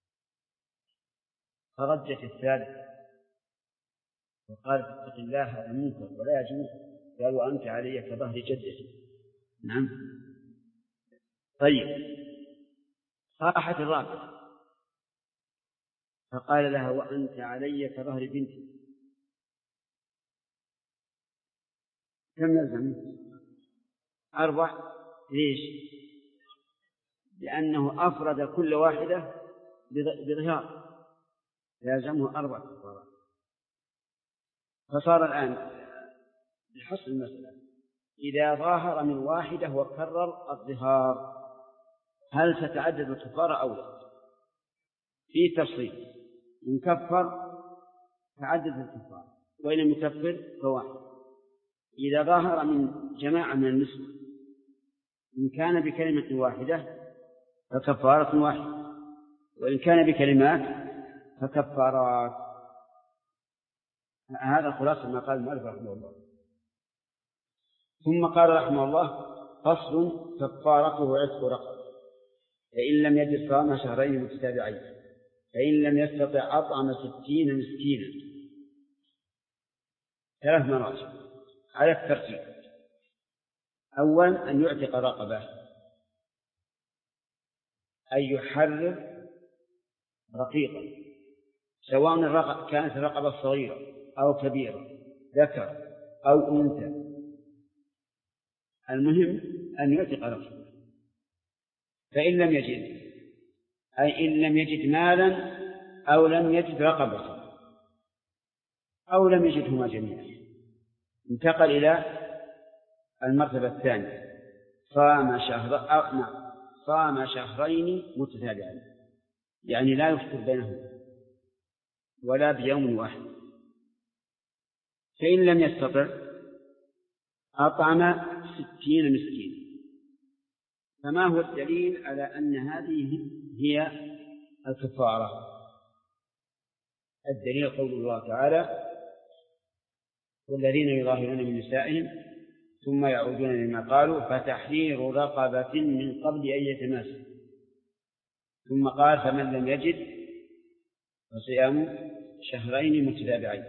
[SPEAKER 2] فرجت الثالثة وقالت اتق الله هذا منكر ولا يجوز. قال وأنت علي كظهر جدتي. نعم. طيب، صاحت الرابعة فقال لها وأنت علي كظهر بنتي. كم يلزم؟ 4. ليش؟ لأنه أفرد كل واحدة بظهار، يلزمه 4 كفارات. فصار الآن لحصل المسألة إذا ظاهر من واحدة وكرر الظهار هل تتعدد الكفارة أو لا؟ في تفصيل، إن كفر تعدد الكفارة، وإن لم يكفر فواحد. إذا ظاهر من جماعة من النسوة إن كان بكلمة واحدة فكفارة واحدة، وإن كان بكلمات فكفارات. هذا خلاصة ما قال المؤلف رحمه الله. ثم قال رحمه الله فصل كفارته عتق رقبة، فإن لم يجد صام شهرين متتابعين، فإن لم يستطع أطعم 60 مسكينا. 3 مراتب على الترتيب. أولا أن يعتق رقبة، أن يحرر رقيقا، سواء كانت الرقبة صغيرة أو كبيرة، ذكر أو أنثى، المهم أن يعتق رقبة. فإن لم يجد، أي إن لم يجد مالا أو لم يجد رقبة أو لم يجدهما جميعا، انتقل إلى المرتبة الثانية، صام شهرين متتابعين، يعني لا يفطر بينهما ولا بيوم واحد. فإن لم يستطع أطعم 60 مسكين. فما هو الدليل على أن هذه هي الكفارة؟ الدليل قول الله تعالى والذين يظاهرون من نسائهم ثم يعودون لما قالوا فتحرير رقبة من قبل أن يتماسوا. ثم قال فمن لم يجد فصيام شهرين متتابعين.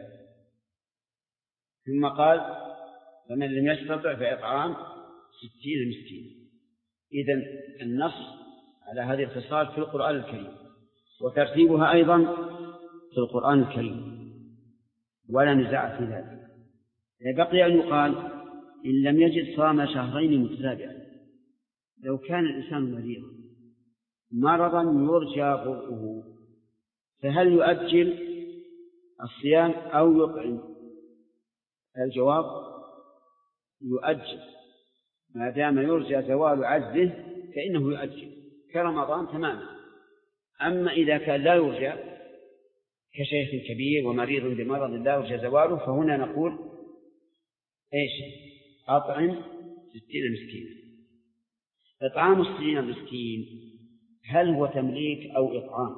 [SPEAKER 2] ثم قال فمن لم يستطع فإطعام 60 مسكين. إذن النص على هذه الخصال في القرآن الكريم، وترتيبها أيضا في القرآن الكريم، ولا نزاع في ذلك. بقي أن يقال إن لم يجد صام شهرين متتابعين. لو كان الإنسان مريضا مرضا يرجى برؤه، فهل يؤجل الصيام أو يطعم؟ الجواب يؤجل ما دام يرجى زوال عجزه فإنه يؤجل كرمضان تماما. أما إذا كان لا يرجى كشيخ كبير ومريض بمرض لا يرجى زواله فهنا نقول إيش؟ أطعم 60 مسكينا. إطعام 60 مسكين هل هو تمليك أو إطعام؟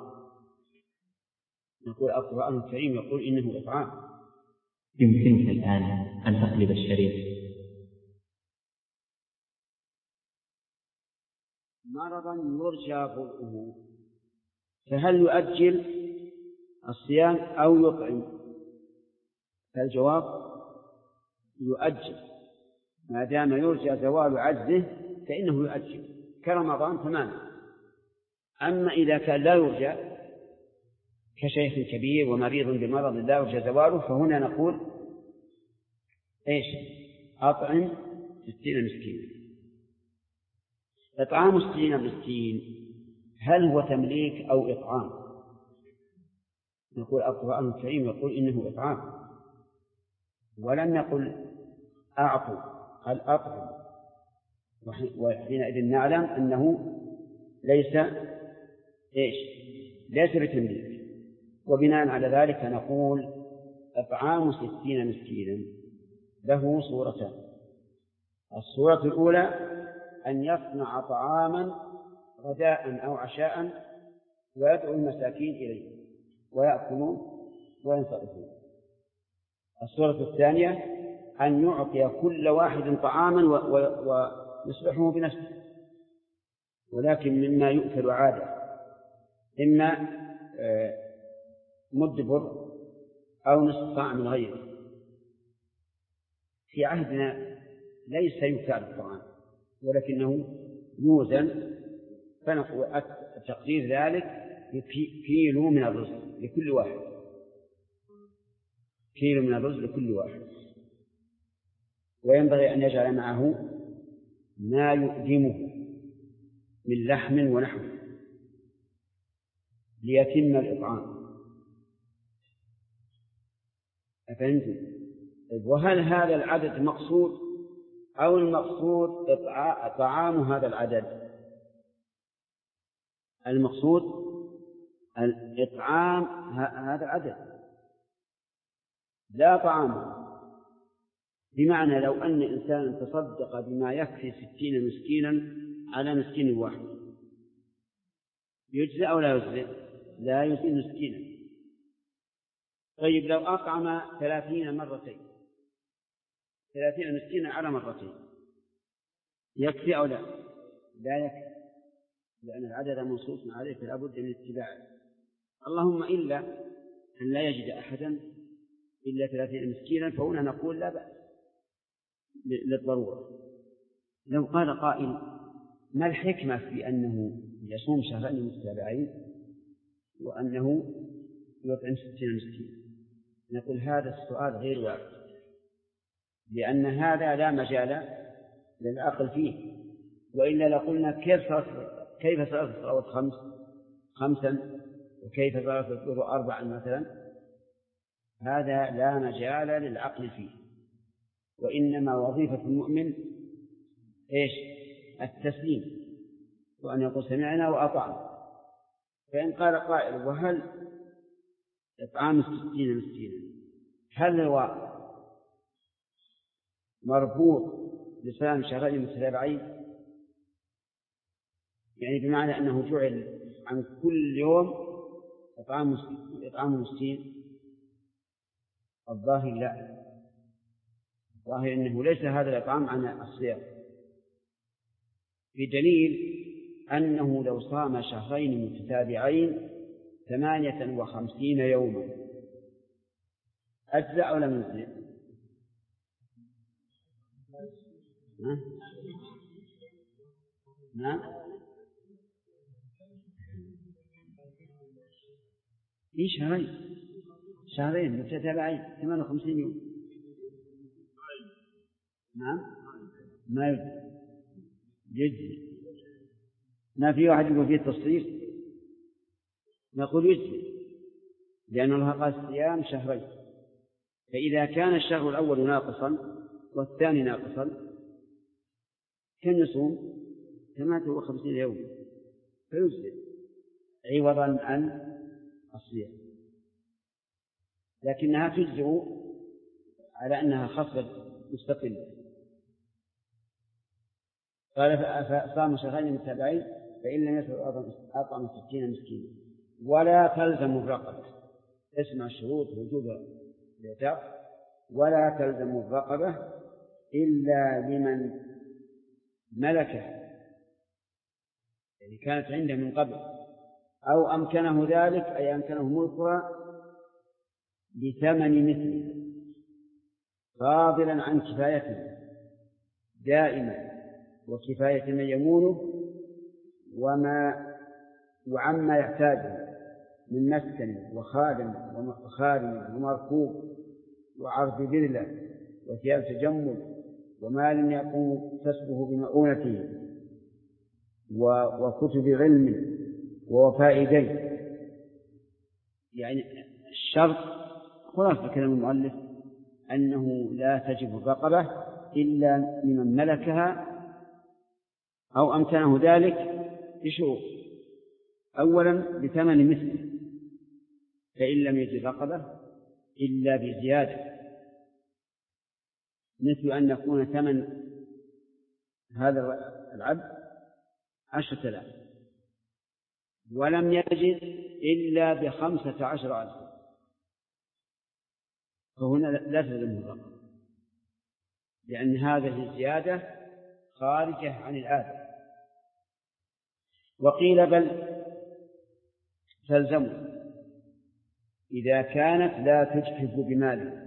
[SPEAKER 2] نقول القرآن الكريم يقول إنه إطعام.
[SPEAKER 1] يمكنك الآن أن تقلب الشريط.
[SPEAKER 2] مرضا يرجى برؤه فهل يؤجل الصيام أو يطعم؟ فالجواب يؤجل ما دام يرجى زوال عجزه فإنه يؤجل كرمضان تماما. أما إذا كان لا يرجى كشيخ كبير ومريض بمرض لا يرجى زواله فهنا نقول إيش؟ أطعم 60 مسكينا. إطعام 60 مسكين هل هو تمليك أو إطعام؟ نقول القرآن الكريم يقول إنه إطعام ولم يقل أعطوا قال أطعم، وحينئذ نعلم أنه ليس بتمليك. وبناء على ذلك نقول إطعام 60 مسكينا له صورتان. الصورة الأولى أن يصنع طعاما غداء أو عشاء ويدعو المساكين إليه ويأكلون وينصرفون. الصورة الثانية أن يعطي كل واحد طعاما ويصلحه بنفسه، ولكن مما يؤكل عادة، إما مد بر أو نصف صاع من غيره. في عهدنا ليس يكال الطعام ولكنه يوزن، فنقول تقدير ذلك كيلو من الرز لكل واحد، كيلو من الرز لكل واحد. وينبغي أن يجعل معه ما يؤدمه من لحم ونحو ليتم الإطعام. أفهمتم؟ وهل هذا العدد مقصود أو المقصود طعام هذا العدد؟ المقصود الإطعام هذا العدد لا طعامه. بمعنى لو أن إنسان تصدق بما يكفي 60 مسكينا على مسكين واحد يجزئ أو لا يجزئ؟ لا يجزئ مسكينا. طيب لو أطعم 30 مرتين 30 مسكينا على مرتين يكفي أو لا؟ لا يكفي، لأن العدد منصوص عليه فلا بد من اتباعه. اللهم إلا أن لا يجد أحدا إلا 30 مسكينا فهنا نقول لا بأس للضرورة. لو قال قائل ما الحكمة في أنه يصوم شهرين متتابعين وأنه يطعم 60 مسكينا؟ نقول هذا السؤال غير واقع، لأن هذا لا مجال للعقل فيه، وإلا لقلنا كيف صارت الصلوات خمسا وكيف صارت الظهر 4 مثلا. هذا لا مجال للعقل فيه، وإنما وظيفة المؤمن التسليم وأن يقول سمعنا وأطعنا. فإن قال قائل وهل إطعام 60 مسكينا هل هو مربوط بصيام شهرين متتابعين؟ يعني بمعنى أنه جعل عن كل يوم إطعام مسكين؟ الظاهر لا، الظاهر أنه ليس هذا الإطعام عن الصيام، بدليل أنه لو صام شهرين متتابعين 58 يوما أجزأ أو لم يجزئ؟ نعم. شهرين متتابعين 58 يوم. نعم ما يجزي. ما في واحد يقول فيه التصريف، نقول يجزي، لأن الله قال الصيام شهرين، فإذا كان الشهر الأول ناقصا والثاني ناقصا كم يصوم 58 يوما فيجزئ عوضا عن الصيام، لكنها تجزئ على أنها خصلة مستقلة. قال فصام شهرين متتابعين فإن لم يستطع أطعم 60 مسكينا ولا تلزم الرقبة. اسمع الشروط وجوب الإعتاق. ولا تلزم الرقبة إلا لمن ملكها، يعني كانت عنده من قبل، أو أمكنه ذلك أي أمكنه ملكها بثمن مثله فاضلا عن كفايته دائما وكفاية من يمونه وعما يحتاجه من مسكن وخادم ومركوب وعرض بذلة وثياب تجمل ومال يقوم كسبه بمؤونته وكتب علم ووفاء دين. يعني الشرط خلاص كلام المؤلف أنه لا تجب الرقبة إلا لمن ملكها أو أمكنه ذلك بشروط. أولا بثمن مثله، فإن لم يجد رقبة إلا بزيادة، مثل أن يكون ثمن هذا العبد 10,000 ولم يجد إلا 15,000 فهنا لا تلزمه الرقبة، لأن هذه الزيادة خارجة عن العادة. وقيل بل تلزمه إذا كانت لا تجحف بماله،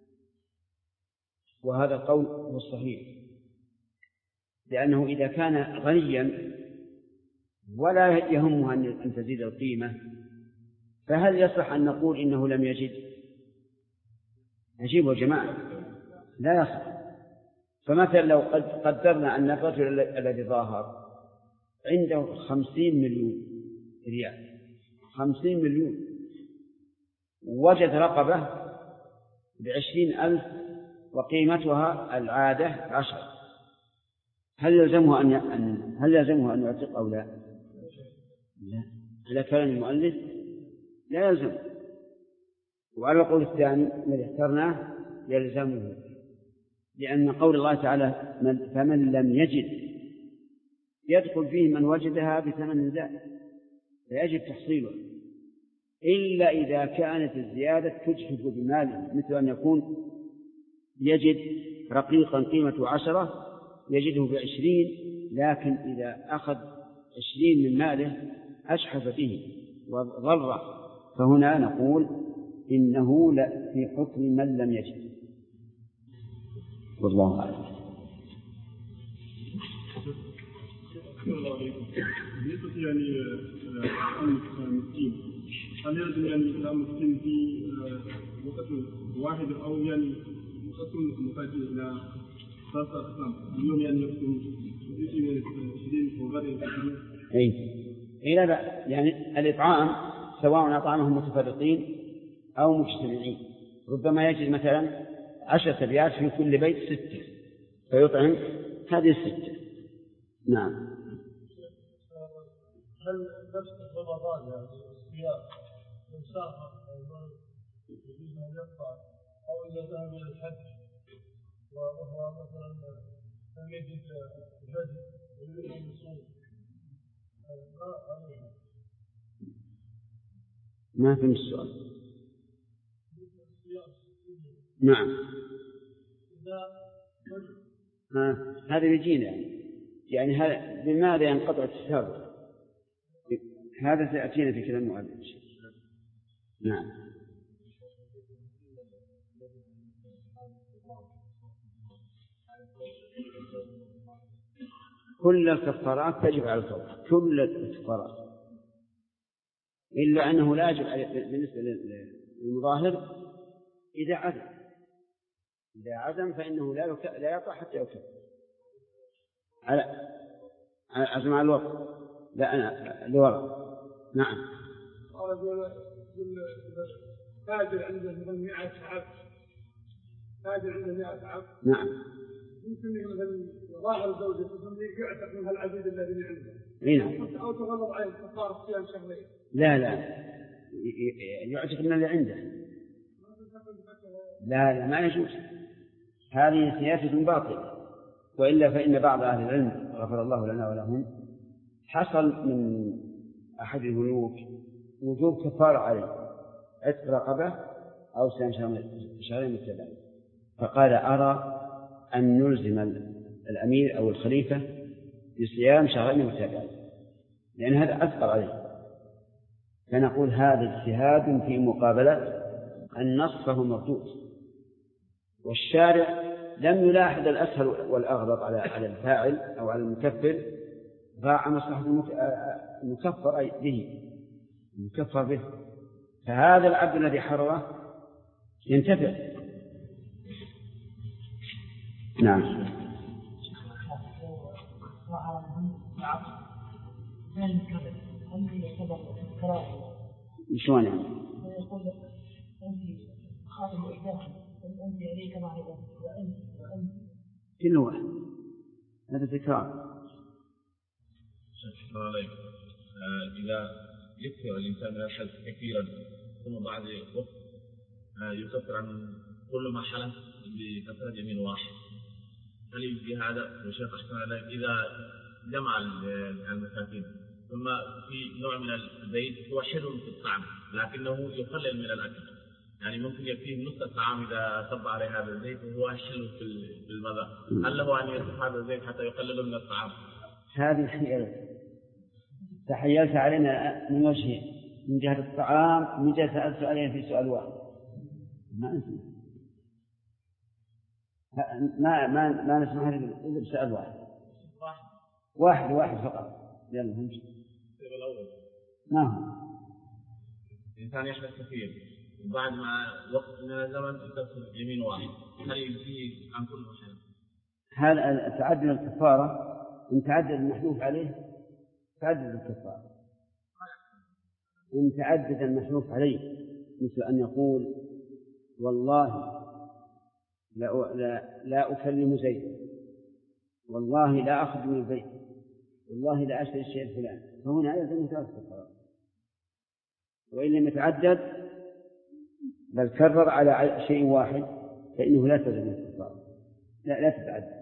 [SPEAKER 2] وهذا القول هو الصحيح، لأنه إذا كان غنيا ولا يهمه أن تزيد القيمة فهل يصح أن نقول إنه لم يجد؟ نجيبه يا جماعة لا يصح. فمثلا لو قدرنا أن الرجل الذي ظاهر عنده 50 مليون ريال، 50 مليون، وجد رقبة 20,000 وقيمتها العادة 10، هل يلزمه أن يعتق أو لا؟ لا، على كلام المؤلف لا يلزم. وعلى القول الثاني الذي اخترناه يلزمه، لأن قول الله تعالى فمن لم يجد يدخل فيه من وجدها بثمن زائد فيجب تحصيله، إلا إذا كانت الزيادة تجحف بماله، مثل أن يكون يجد رقيقا قيمته 10 يجده ب20، لكن إذا أخذ 20 من ماله أشحف به وضره، فهنا نقول إنه لا في حكم من لم يجد. والله أعلم.
[SPEAKER 4] بالنسبة يعني المسكين، هل يلزم يعني الإسلام مسكين في وقت واحد أو يعني مقسم المفاتيح إلى 3 أقسام؟ اليوم يعني يقسم 20 وغدا 20.
[SPEAKER 2] أي لا بأس، يعني الإطعام سواء أطعامهم متفرقين أو مجتمعين، ربما يجد مثلا 10 أبيات في كل بيت 6 فيطعم هذه 6. نعم.
[SPEAKER 4] هل نفس رمضان يعني الصيام مسافر أو يجوز أن يقطع، أو إذا ذهب إلى الحج وهو مثلا لم يجد الهدي ويريد أن يصوم
[SPEAKER 2] ما فهمت السؤال. نعم. هذا يجينا يعني هذا بماذا ينقطع التشابه؟ هذا سيأتينا في كلام المؤلف. نعم. كل الكفارات تجب على الفور، كل الكفارات، إلا أنه لا يجب بالنسبة للمظاهر إذا عزم فإنه لا يقع حتى يكفر على عزم على الوقت، لا أنا لورا. نعم.
[SPEAKER 4] قال تاجر عنده 100 عبد هذه عنده 100 عبد.
[SPEAKER 2] نعم.
[SPEAKER 4] يمكن مثلا ظاهر زوجته ثم يعتق منها العبيد الذين عنده.
[SPEAKER 2] نعم.
[SPEAKER 4] أو تغلظ عليه كفارة صيام شهرين.
[SPEAKER 2] لا يعتق من اللي عنده. لا ما يجوز، هذه سياسة باطلة. وإلا فإن بعض أهل العلم غفر الله لنا ولهم حصل من أحد الملوك وجوب كفارة عليه، عتق رقبة أو صيام شهرين متتابعين، فقال أرى أن نلزم الأمير أو الخليفة بصيام شهرين متتابعين لأن هذا أثقل عليه. فنقول هذا اجتهاد في مقابلة النص فهو مردود، والشارع لم يلاحظ الأسهل والأغلط على الفاعل أو على المكفر، راعى مصلحة المكفر به، فهذا العبد الذي حرره ينتفع. نعم. شلون يعني؟ كل واحد هذا تكرار.
[SPEAKER 3] شكرا عليك. إذا يكثر الإنسان من الحلف كثيرا ثم بعد وقت يكفر عن كل ما حلف بكثرة يمين واحد، هل يجزي هذا؟ وشيخ أحسن عليك إذا جمع المساكين ثم في نوع من الزيت هو حلو في الطعم لكنه يقلل من الأكل، يعني ممكن يكفيه نصف الطعام إذا صب عليه هذا الزيت وهو حلو في المذاق، هل له أن يصب هذا الزيت حتى يقلل من الطعام؟
[SPEAKER 2] هذه حيلة تحيلت علينا من وجهين، من جهة الطعام من جهة سألت علينا في سؤال واحد ما نسمع هذا إلا بسؤال واحد فقط. يلا نمشي. نعم.
[SPEAKER 3] الإنسان يحدث كثير وبعد ما وقت من الزمن يكفر يمين واحد، هل يجزيه عن كل شيء؟
[SPEAKER 2] هذا تعدد الكفارة، إن تعدد المحلوف عليه تعدد الكفارة. إن تعدد المحلوف عليه مثل أن يقول والله لا أكلم زيد، والله لا أخذ من البيت، والله لا أشتري الشيء الفلاني، فهنا يلزم ثلاث كفارات. وإن لم يتعدد بل كرر على شيء واحد فإنه لا تلزم الكفارة، لا تتعدد.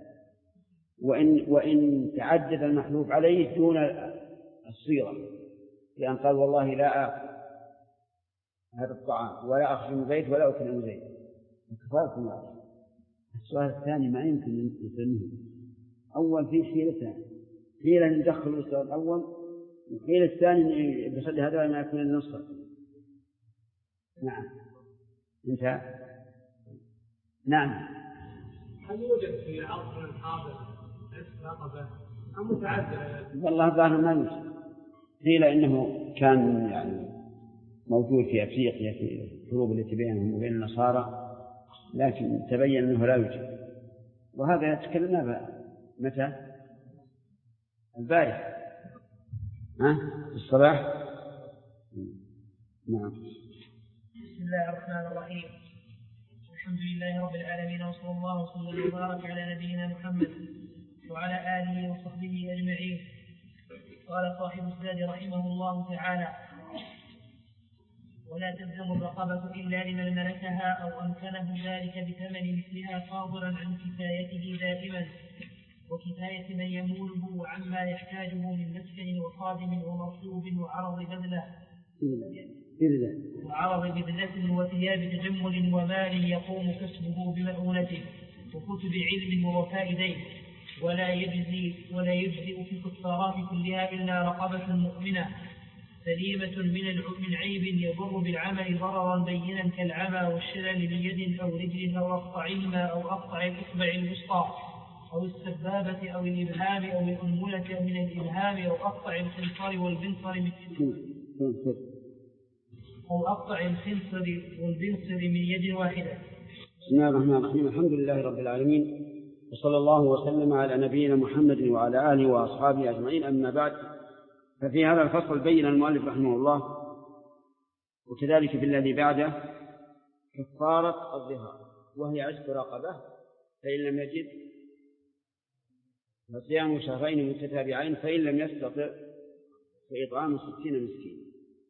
[SPEAKER 2] وإن تعدد المحلوف عليه دون الصيغة، لأن قال والله لا آكل هذا الطعام ولا أخرج من البيت ولا أكل من البيت، الكفارة واحدة. السؤال الثاني ما يمكن يسلمه. أول فيه حيلتان، حيلة ندخل السؤال الأول، والحيلة الثانية بخلي هذا ما يكون النصر. نعم. انتهى. نعم.
[SPEAKER 4] هل يوجد في العصر الحاضر رقبة أم متعددة؟
[SPEAKER 2] والله ظاهر ما يوجد. قيل إنه كان يعني موجود في أفريقيا في الحروب التي بينهم وبين النصارى، لكن تبين أنه لا يوجد. وهذا تكلمنا متى؟ البارحة في الصباح. نعم.
[SPEAKER 5] بسم الله الرحمن الرحيم، الحمد لله رب العالمين، وصلى الله وسلم وبارك على نبينا محمد وعلى آله وصحبه أجمعين. قال صاحب الزاد رحمه الله تعالى: ولا تلزم الرقبة إلا لمن ملكها أو أمكنه ذلك بثمن مثلها صادرا عن كفايته دائما، وكفاية من يموله عما يحتاجه من مسكن وخادم ومركوب وعرض بذلة وثياب تجمل ومال يقوم كسبه بمؤونته وكتب علم ووفاء دين، ولا يجزئ في الكفارات كلها إلا رقبة مؤمنة سليمة من عيب يضر بالعمل ضررا بينا كالعمى والشلل بيد أو رجل أو أقطعهما أو أقطع الإصبع الوسطى أو السبابة أو الإبهام أو الأنملة من الإبهام أو أقطع الخنصر والبنصر من يد واحدة.
[SPEAKER 2] بسم الله الرحمن الرحيم، الحمد لله رب العالمين، وصلى الله وسلم على نبينا محمد وعلى آله وأصحابه أجمعين. أما بعد، ففي هذا الفصل بين المؤلف رحمه الله وكذلك في الذي بعده كفارة الظهار. وهي عتق رقبة، فإن لم يجد فصيام شهرين متتابعين، فإن لم يستطع فإطعام 60 مسكين.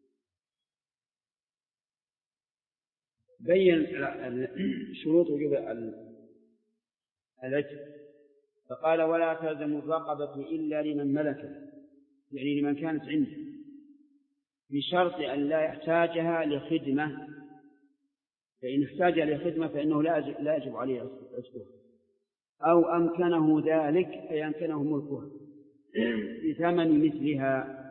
[SPEAKER 2] بين شروط وجوب العتق فقال: ولا تلزم الرقبة إلا لمن ملكها، يعني لمن كانت عنده، بشرط أن لا يحتاجها لخدمة، فإن احتاجها لخدمة فإنه لا يجب عليه عتقها، أو أمكنه ذلك أي أمكنه ملكها بثمن مثلها،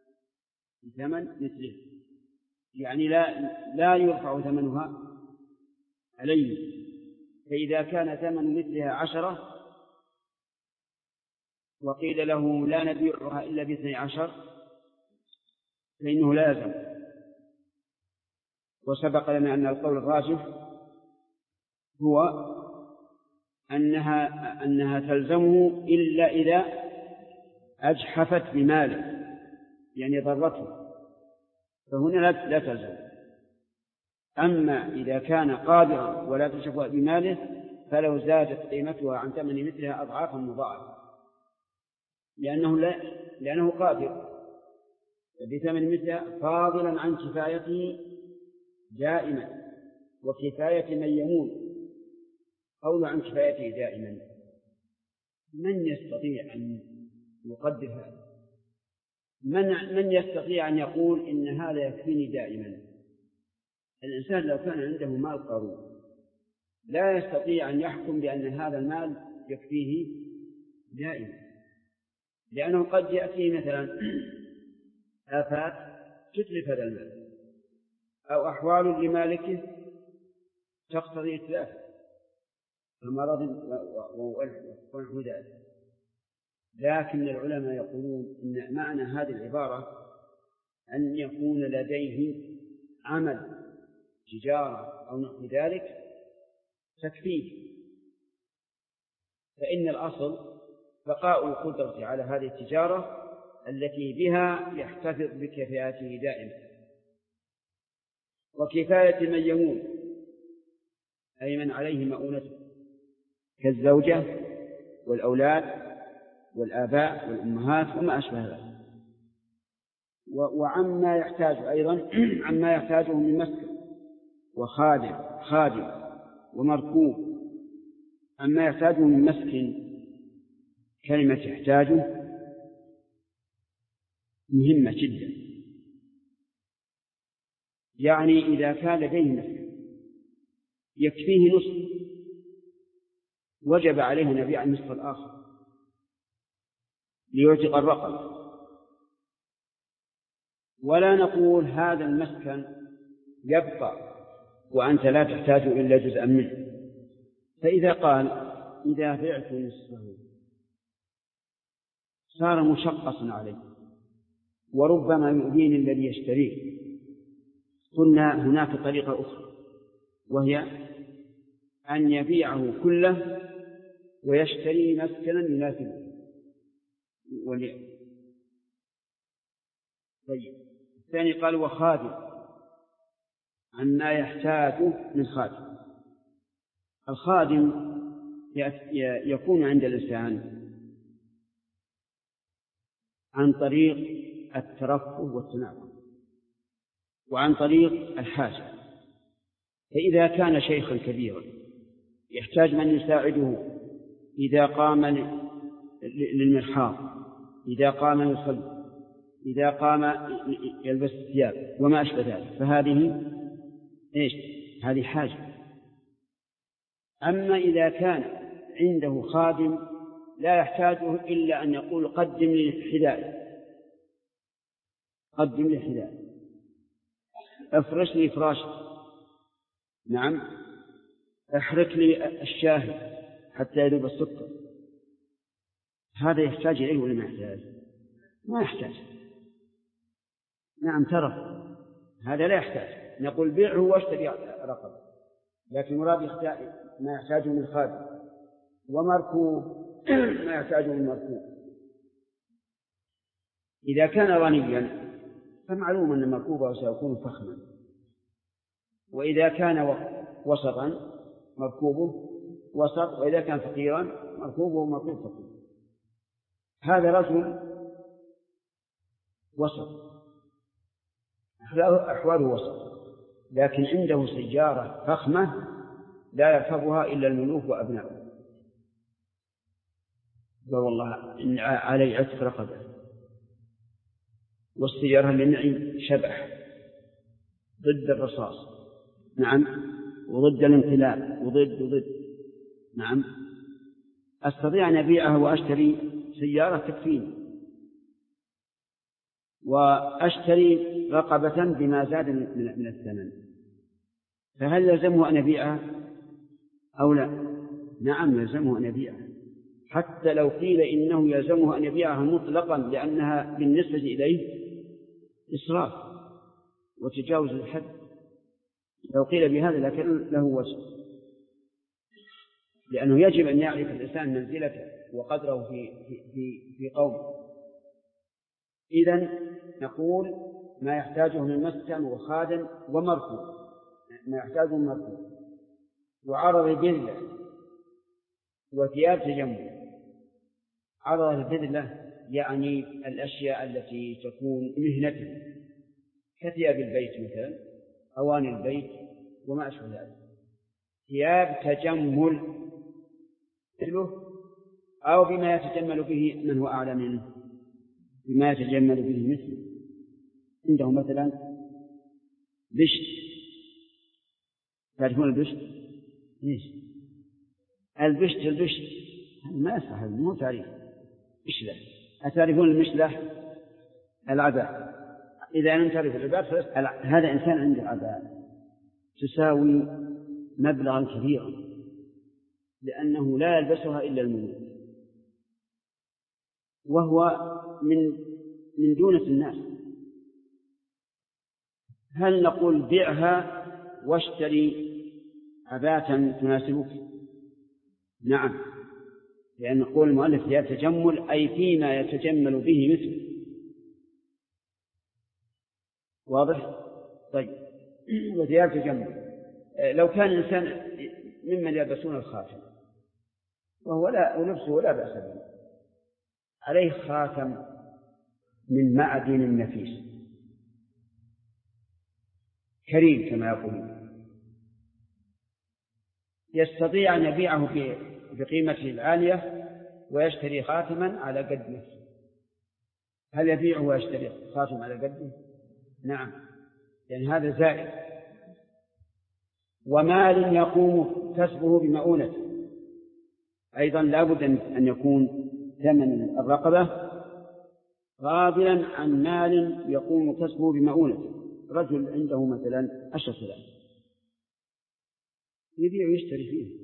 [SPEAKER 2] يعني لا يرفع ثمنها عليه. فإذا كان ثمن مثلها 10 وقيل له لا نبيعها إلا ب12 فإنه لازم. وسبق لنا أن القول الراجح هو أنها تلزمه إلا إذا أجحفت بماله، يعني ضرته، فهنا لا تلزم. أما إذا كان قادرا ولا تجحف بماله فلو زادت قيمتها عن ثمن مثلها أضعافا مضاعفة، لأنه قادر بثمن مثلها فاضلا عن كفايته دائما، وكفاية من يمون قول عن كفايته دائما. من يستطيع أن يقدر هذا؟ من يستطيع أن يقول إن هذا يكفيني دائما؟ الإنسان لو كان عنده مال قارون لا يستطيع أن يحكم بأن هذا المال يكفيه دائما، لأنه قد يأتي مثلا آفات تتلف هذا المال، أو أحوال لمالكه تقتضي إتلافه، المرض ونحو ذلك. لكن العلماء يقولون إن معنى هذه العبارة أن يكون لديه عمل تجارة أو نحو ذلك تكفيه، فإن الأصل بقاء القدرة على هذه التجارة التي بها يحتفظ بكفايته دائما. وكفاية من يمون أي من عليه مؤونته كالزوجة والأولاد والآباء والأمهات وما أشبه ذلك. وعما يحتاج أيضا عما يحتاجه من مسكن وخادم ومركوب. عما يحتاجه من مسكن، كلمة يحتاجه مهمة جدا، يعني إذا كان لديه مسكن يكفيه نصف وجب عليه أن يبيع النصف الآخر ليعتق الرقبة. ولا نقول هذا المسكن يبقى وأنت لا تحتاج إلا جزءا منه، فإذا قال إذا بعت نصفه صار مشقصا عليه وربما يؤذيني الذي يشتريه، قلنا هناك طريقة أخرى وهي أن يبيعه كله ويشتري مسكنا يناسبه. طيب، الثاني قال وخادم عما يحتاجه من خادم. الخادم يكون عند الإنسان عن طريق الترفه والتنعم وعن طريق الحاجة. فإذا كان شيخا كبيرا يحتاج من يساعده إذا قام للمرحاض، إذا قام يصلي، إذا قام يلبس الثياب وما أشبه ذلك، فهذه هذه حاجة. أما إذا كان عنده خادم لا يحتاجه إلا أن يقول قدم لي حذاء، افرش لي فراشة، نعم، احرك لي الشاهي حتى يذوب السكر، هذا يحتاج إليه ولا ما يحتاج؟ ما يحتاج. نعم، ترى هذا لا يحتاج، نقول بيعه واشتري رقبة، لكن مراد ما يحتاجه من خادم، ومركوب ما يحتاجه من مركوب. إذا كان غنيا فمعلوم أن مركوبه سيكون فخما، وإذا كان وسطا مركوبه وسط، وإذا كان فقيرا مركوبه مركوب فقير. هذا رجل وسط، أحواله وسط، لكن عنده سيارة فخمة لا يركبها إلا الملوك وأبنائه، قال والله إن علي عتق رقبة، والسيارة اللي معي شبح ضد الرصاص، نعم، وضد الانقلاب وضد نعم، أستطيع أن أبيعها وأشتري سيارة تكفيني، وأشتري رقبة بما زاد من الثمن، فهل يلزمه أن يبيعها أو لا؟ نعم يلزمه أن يبيعها، حتى لو قيل إنه يلزمه أن يبيعها مطلقا لأنها بالنسبة إليه إسراف وتجاوز الحد، لو قيل بهذا لكن له وجه، لأنه يجب أن يعرف الإنسان منزلته وقدره في قومه. إذن نقول ما يحتاجه من مسكن وخادم ومركوب، ما يحتاجه من مركوب وعرض البذلة وثياب تجمل. عرض البذلة يعني الأشياء التي تكون مهنته كثياب البيت مثلا، أواني البيت وما أشبه ذلك. ثياب تجمل مثله أو بما يتجمل به من هو أعلى منه، بما يتجمل به مثله. عنده مثلا بشت، تعرفون البشت؟ ليش؟ البشت ما يصح، مو تعريف. مشلة، أتعرفون المشلة؟ العباء. إذا لم تعرف العباء هذا إنسان عنده عباء تساوي مبلغا كبيرا، لأنه لا يلبسها إلا الملوك، وهو من دونة الناس. هل نقول بيعها واشتري عباءة تناسبك؟ نعم، لأن نقول المؤلف ثياب تجمل أي فيما يتجمل به مثله. واضح؟ طيب، وثياب تجمل لو كان إنسان ممن يلبسون الخاتم وهو ولبسه لا بأس به، عليه خاتم من معدن نفيس كريم كما يقولون، يستطيع أن يبيعه بقيمته العالية ويشتري خاتما على قد نفسه. هل يبيعه ويشتري خاتم على قده؟ نعم، يعني هذا زائد. ومال يقوم كسبه بمؤونته، أيضا لا بد أن يكون ثمن الرقبة غافلا عن مال يقوم كسبه بمؤونته. رجل عنده مثلا 10,000 يبيع ويشتري فيه،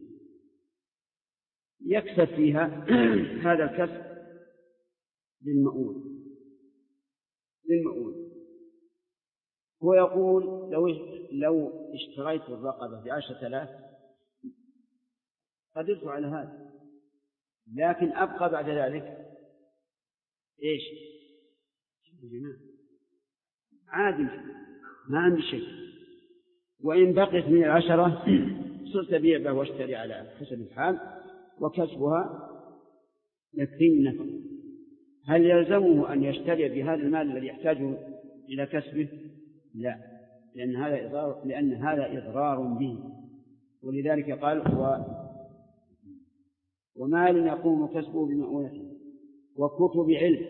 [SPEAKER 2] يكسب فيها هذا الكسب للمؤون. هو يقول لو اشتريت الرقبة ب10,000 قدرت على هذا، لكن أبقى بعد ذلك إيش؟ عادي، ما عندي شيء، وإن بقيت من 10 صرت أبيع به واشتري على حسب الحال، وكسبها يكفيني نفع. هل يلزمه أن يشتري بهذا المال الذي يحتاجه إلى كسبه؟ لا، لأن هذا إضرار به، ولذلك قال ومال يقوم كسبه بمؤونته وكتب علم.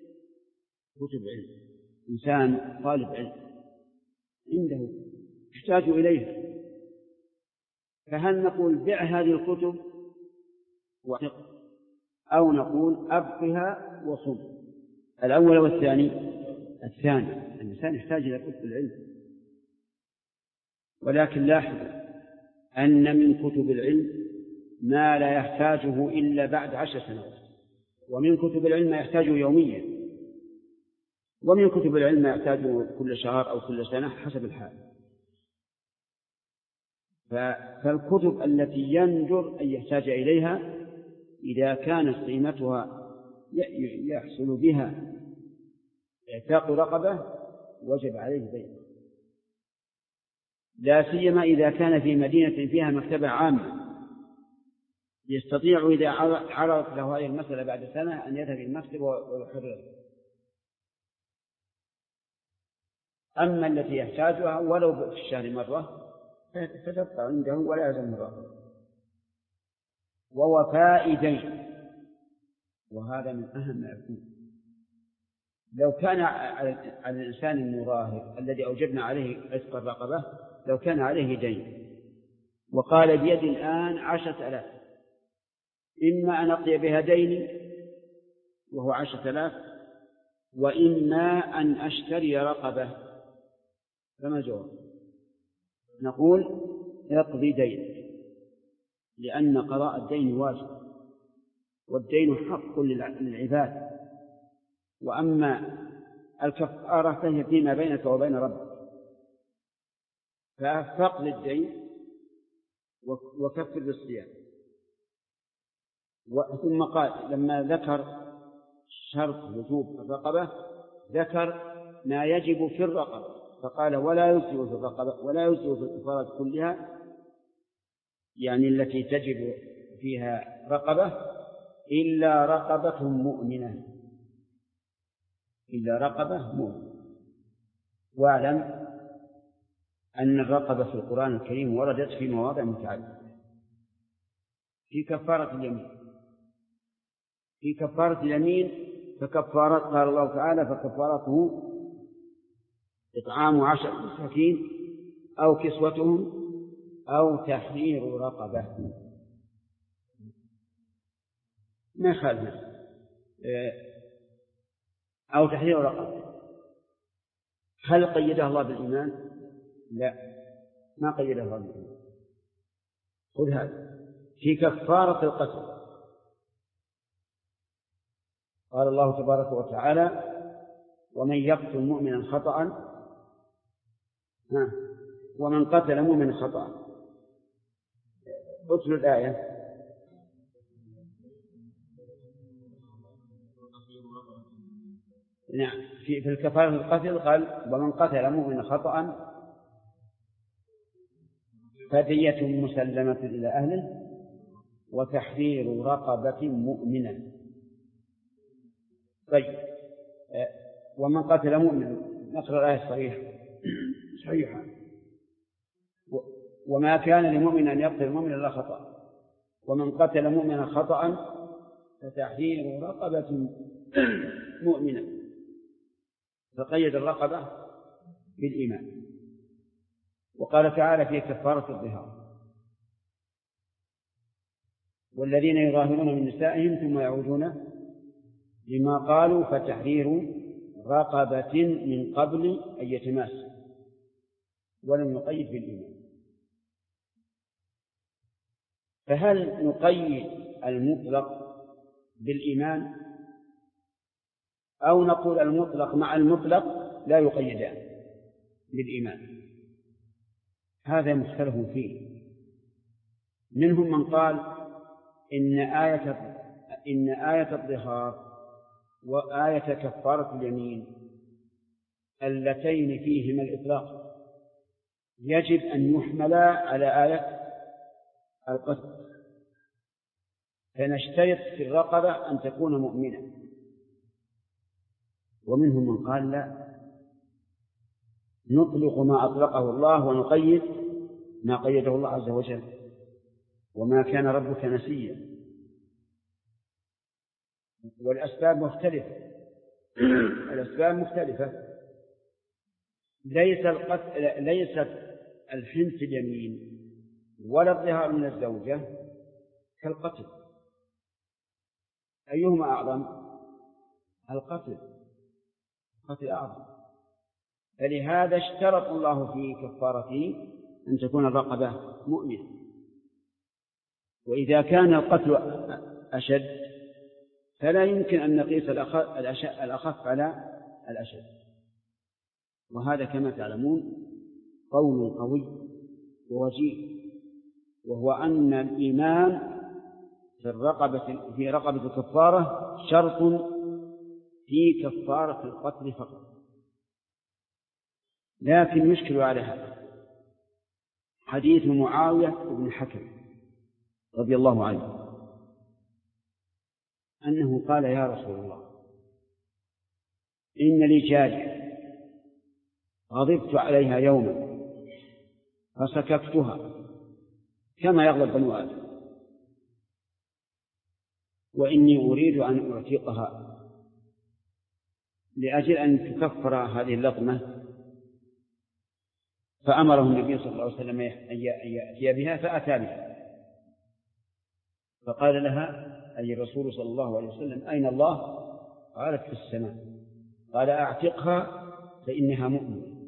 [SPEAKER 2] إنسان طالب علم عنده يحتاج إليها، فهل نقول بيع هذه الكتب أو نقول أبقها وصم؟ الأول والثاني؟ الثاني. الإنسان يحتاج إلى كتب العلم، ولكن لاحظ أن من كتب العلم ما لا يحتاجه إلا بعد 10 سنوات، ومن كتب العلم ما يحتاجه يوميا، ومن كتب العلم ما يحتاجه كل شهر أو كل سنة حسب الحال. فالكتب التي ينجر أن يحتاج إليها إذا كانت قيمتها يحصل بها اعتاق رقبة وجب عليه بيعها، لا سيما إذا كان في مدينة فيها مكتبة عامة يستطيع إذا عرضت له هذه المسألة بعد سنة أن يذهب إلى المكتبة ويحررها. أما التي يحتاجها ولو في الشهر مرة فتبقى عنده ولا يلزم مرة. ووفاء دين، وهذا من أهم ما يكون. لو كان على الإنسان المراهق الذي أوجبنا عليه عتق الرقبة لو كان عليه دين وقال بيد الآن 10,000، إما أن أقضي بها ديني وهو 10,000 وإما أن أشتري رقبة، فما الجواب؟ نقول اقضي دين، لأن قضاء الدين واجب، والدين حق للعباد، وأما الكفارة فهي فيما بينك وبين ربك، فاقض الدين وكفر بالصيام. ثم قال لما ذكر شرط وجوب الرقبة ذكر ما يجب في الرقبة، فقال ولا يجزئ في الرقبة ولا يجزئ في الكفارة كلها، يعني التي تجب فيها رقبة، إلا رقبة مؤمنة، إلا رقبة مؤمنة. واعلم أن الرقبة في القرآن الكريم وردت في مواضع متعددة. في كفارة اليمين، في كفارة اليمين فكفارة قال الله تعالى فكفارته إطعام 10 مساكين أو كسوتهم أو تحرير رقبة، ما خالنا أو تحرير رقبة. هل قيدها الله بالإيمان؟ لا، ما قيدها الله بالإيمان. خذ هذا في كفارة القتل قال الله تبارك وتعالى ومن يقتل مؤمنا خطأ ومن قتل مؤمنا خطأ. اتلو الآية. نعم، في الكفارة القتل قال ومن قتل مؤمنا خطأ فدية مسلمة إلى أهله وتحرير رقبة مؤمنة. طيب، ومن قتل مؤمنا، نقرأ الآية صحيحة وما كان لمؤمن أن يقتل مؤمنا إلا خطأ ومن قتل مؤمنا خطأ فتحرير رقبة مؤمنة، فقيد الرقبة بالإيمان. وقال تعالى في كفارة الظهار والذين يظاهرون من نسائهم ثم يعودون لما قالوا فتحرير رقبة من قبل أن يتماسوا، ولم يقيد بالإيمان. فهل نقيد المطلق بالإيمان أو نقول المطلق مع المطلق لا يقيدان بالإيمان؟ هذا مختلف فيه. منهم من قال إن آية الظهار وآية كفارة اليمين اللتين فيهما الإطلاق يجب أن يحملا على آية القتل، فنشترط في الرقبة أن تكون مؤمنة. ومنهم من قال لا، نطلق ما أطلقه الله ونقيد ما قيده الله عز وجل، وما كان ربك نسيا. والأسباب مختلفة، الأسباب مختلفة. ليست الحنث اليمين ولا الظهار من الزوجة كالقتل. أيهما أعظم؟ القتل أعظم. فلهذا اشترط الله في كفارته أن تكون الرقبة مؤمنة. وإذا كان القتل أشد فلا يمكن أن نقيس الأخف على الأشد. وهذا كما تعلمون قول قوي ووجيه، وهو أن الإيمان في رقبة الكفارة شرط في كفارة القتل فقط. لكن يشكل على هذا حديث معاوية بن حكم رضي الله عنه أنه قال: يا رسول الله، إن لي جارية غضبت عليها يوما فسككتها كما يغضب بنو آدم، وإني أريد أن أعتقها لأجل أن تكفر هذه اللطمة. فأمره النبي صلى الله عليه وسلم أن يأتي بها، فأتى بها. فقال لها أي الرسول صلى الله عليه وسلم: أين الله؟ قالت: في السماء. قال: أعتقها فإنها مؤمنة.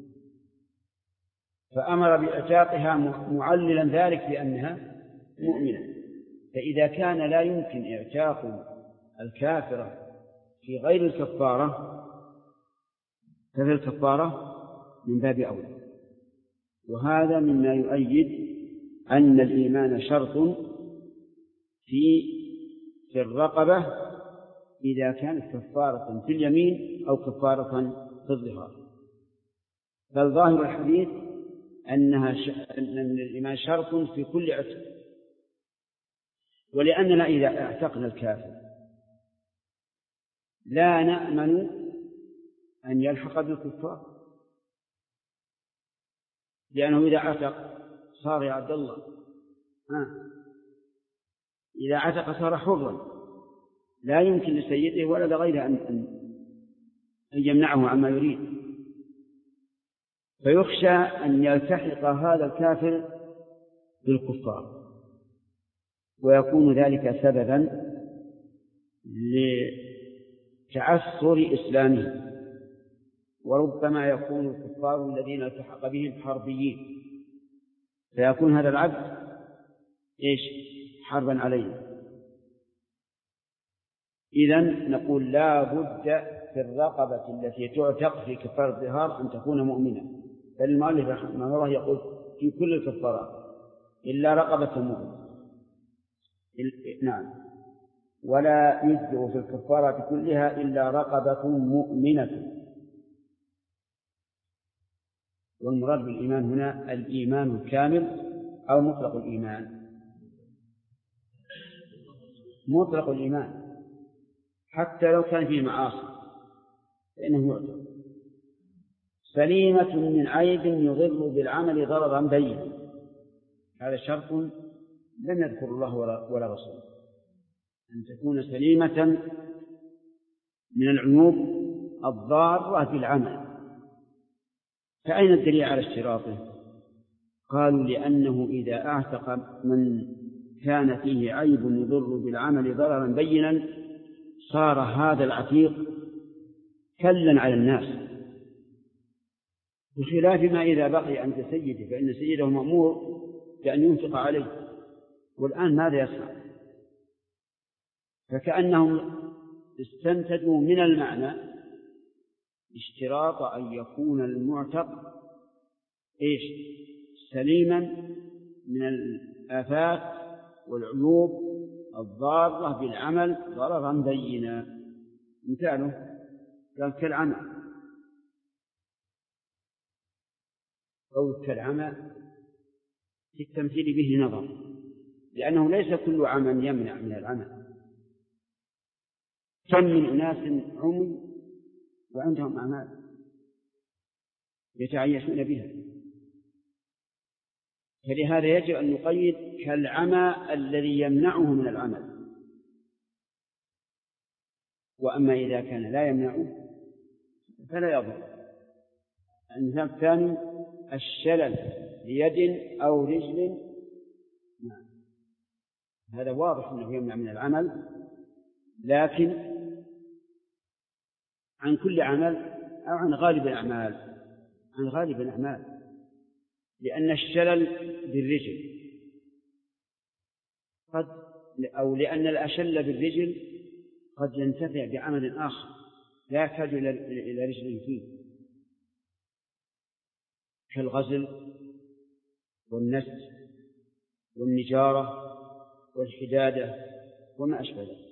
[SPEAKER 2] فأمر بإعتاقها معللا ذلك بأنها مؤمنة. فإذا كان لا يمكن إعتاق الكافرة في غير الكفارة ففي الكفارة من باب أولى. وهذا مما يؤيد أن الإيمان شرط في الرقبة إذا كانت كفارة في اليمين أو كفارة في الظهار. فالظاهر الحديث أن الإيمان شرط في كل عتق. ولأننا إذا اعتقنا الكافر لا نأمن أن يلحق بالكفار، لأنه إذا عتق صار يا عبد الله إذا عتق صار حرا، لا يمكن لسيده ولا لغيره أن يمنعه عما يريد. فيخشى أن يلتحق هذا الكافر بالكفار، ويكون ذلك سببا لتعثر إسلامه، وربما يكون الكفار الذين التحق بهم حربيين، فيكون هذا العبد حربا عليه. إذن نقول لا بد في الرقبة التي تعتق في كفارة الظهار أن تكون مؤمنة. بل المؤلف رحمه الله يقول في كل الكفارات إلا رقبة مؤمنة. نعم. ولا يجزئ في الكفارات كلها إلا رقبة مؤمنة. والمراد بالإيمان هنا الإيمان الكامل أو مطلق الإيمان. مطلق الإيمان حتى لو كان فيه معاصي فإنه يعتق. سليمة من عيب يضر بالعمل ضررا بينا. هذا شرط لم يذكر الله ولا رسوله، أن تكون سليمة من العيوب الضارة بالعمل. فأين الدليل على اشتراطه؟ قالوا لأنه إذا أعتق من كان فيه عيب يضر بالعمل ضررا بينا صار هذا العتيق كلا على الناس، بخلاف ما إذا بقي عند سيده، فإن سيده مأمور بأن ينفق عليه، والآن ماذا يصنع؟ فكأنهم استنتجوا من المعنى اشتراط أن يكون المعتق سليما من الآفات والعيوب الضارة بالعمل ضررا بينا. مثاله قال كالعمى، أو كالعمى في التمثيل به نظر، لأنه ليس كل عمى يمنع من العمى. كم من أناس عمي وعندهم أعمال يتعيشون بها. فلهذا يجب أن نقيد كالعمى الذي يمنعه من العمل. وأما إذا كان لا يمنعه فلا يضر. المثال الثاني الشلل ليد أو رجل، هذا واضح أنه يمنع من العمل، لكن عن كل عمل أو عن غالب الأعمال، عن غالب الأعمال، لأن الشلل بالرجل قد، أو لأن الأشل بالرجل قد ينتفع بعمل آخر لا يحتاج إلى رجل فيه، كالغزل والنسج والنجارة والحدادة وما أشبه ذلك.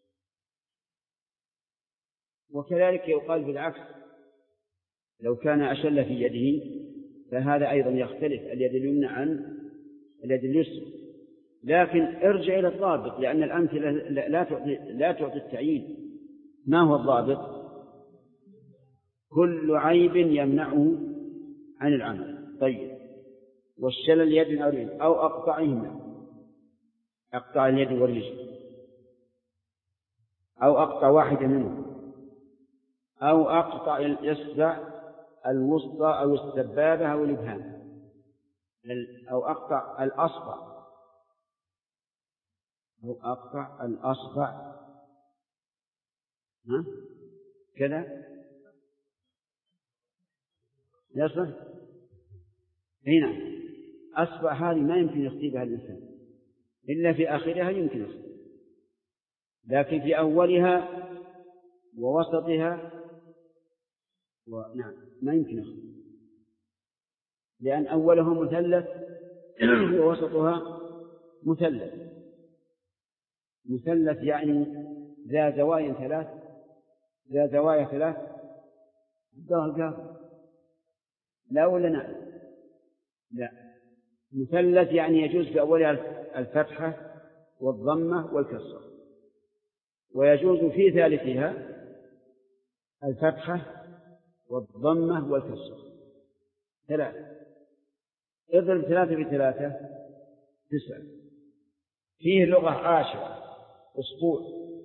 [SPEAKER 2] وكذلك يقال بالعكس، لو كان أشل في يده فهذا أيضا يختلف اليد اليمنى عن اليد اليسرى، لكن ارجع إلى الضابط، لأن الأمثلة لا تعطي التعيين. ما هو الضابط؟ كل عيب يمنعه عن العمل. طيب، والشلل اليد أو الرجل أو أقطعهما، أقطع اليد والرجل أو أقطع واحدة منهم، أو أقطع الإصبع الوسطى أو السبابة أو الإبهام، أو أقطع الأصبع، أو أقطع الأصبع كذا يصح؟ هنا أصبع هذه ما يمكن يخطيبها الإنسان إلا في آخرها يمكن يخطيبها، لكن في أولها ووسطها نعم ما يمكن يخطيبها، لأن أولها مثلث ووسطها مثلث. مثلث يعني ذا زوايا ثلاث. لا ولا نعم؟ لا. مثلث يعني يجوز في أولها الفتحة والضمة والكسرة، ويجوز في ثالثها الفتحة والضمة والكسرة. 3. اضرب 3 في 3 9. فيه لغة 10 أسبوع.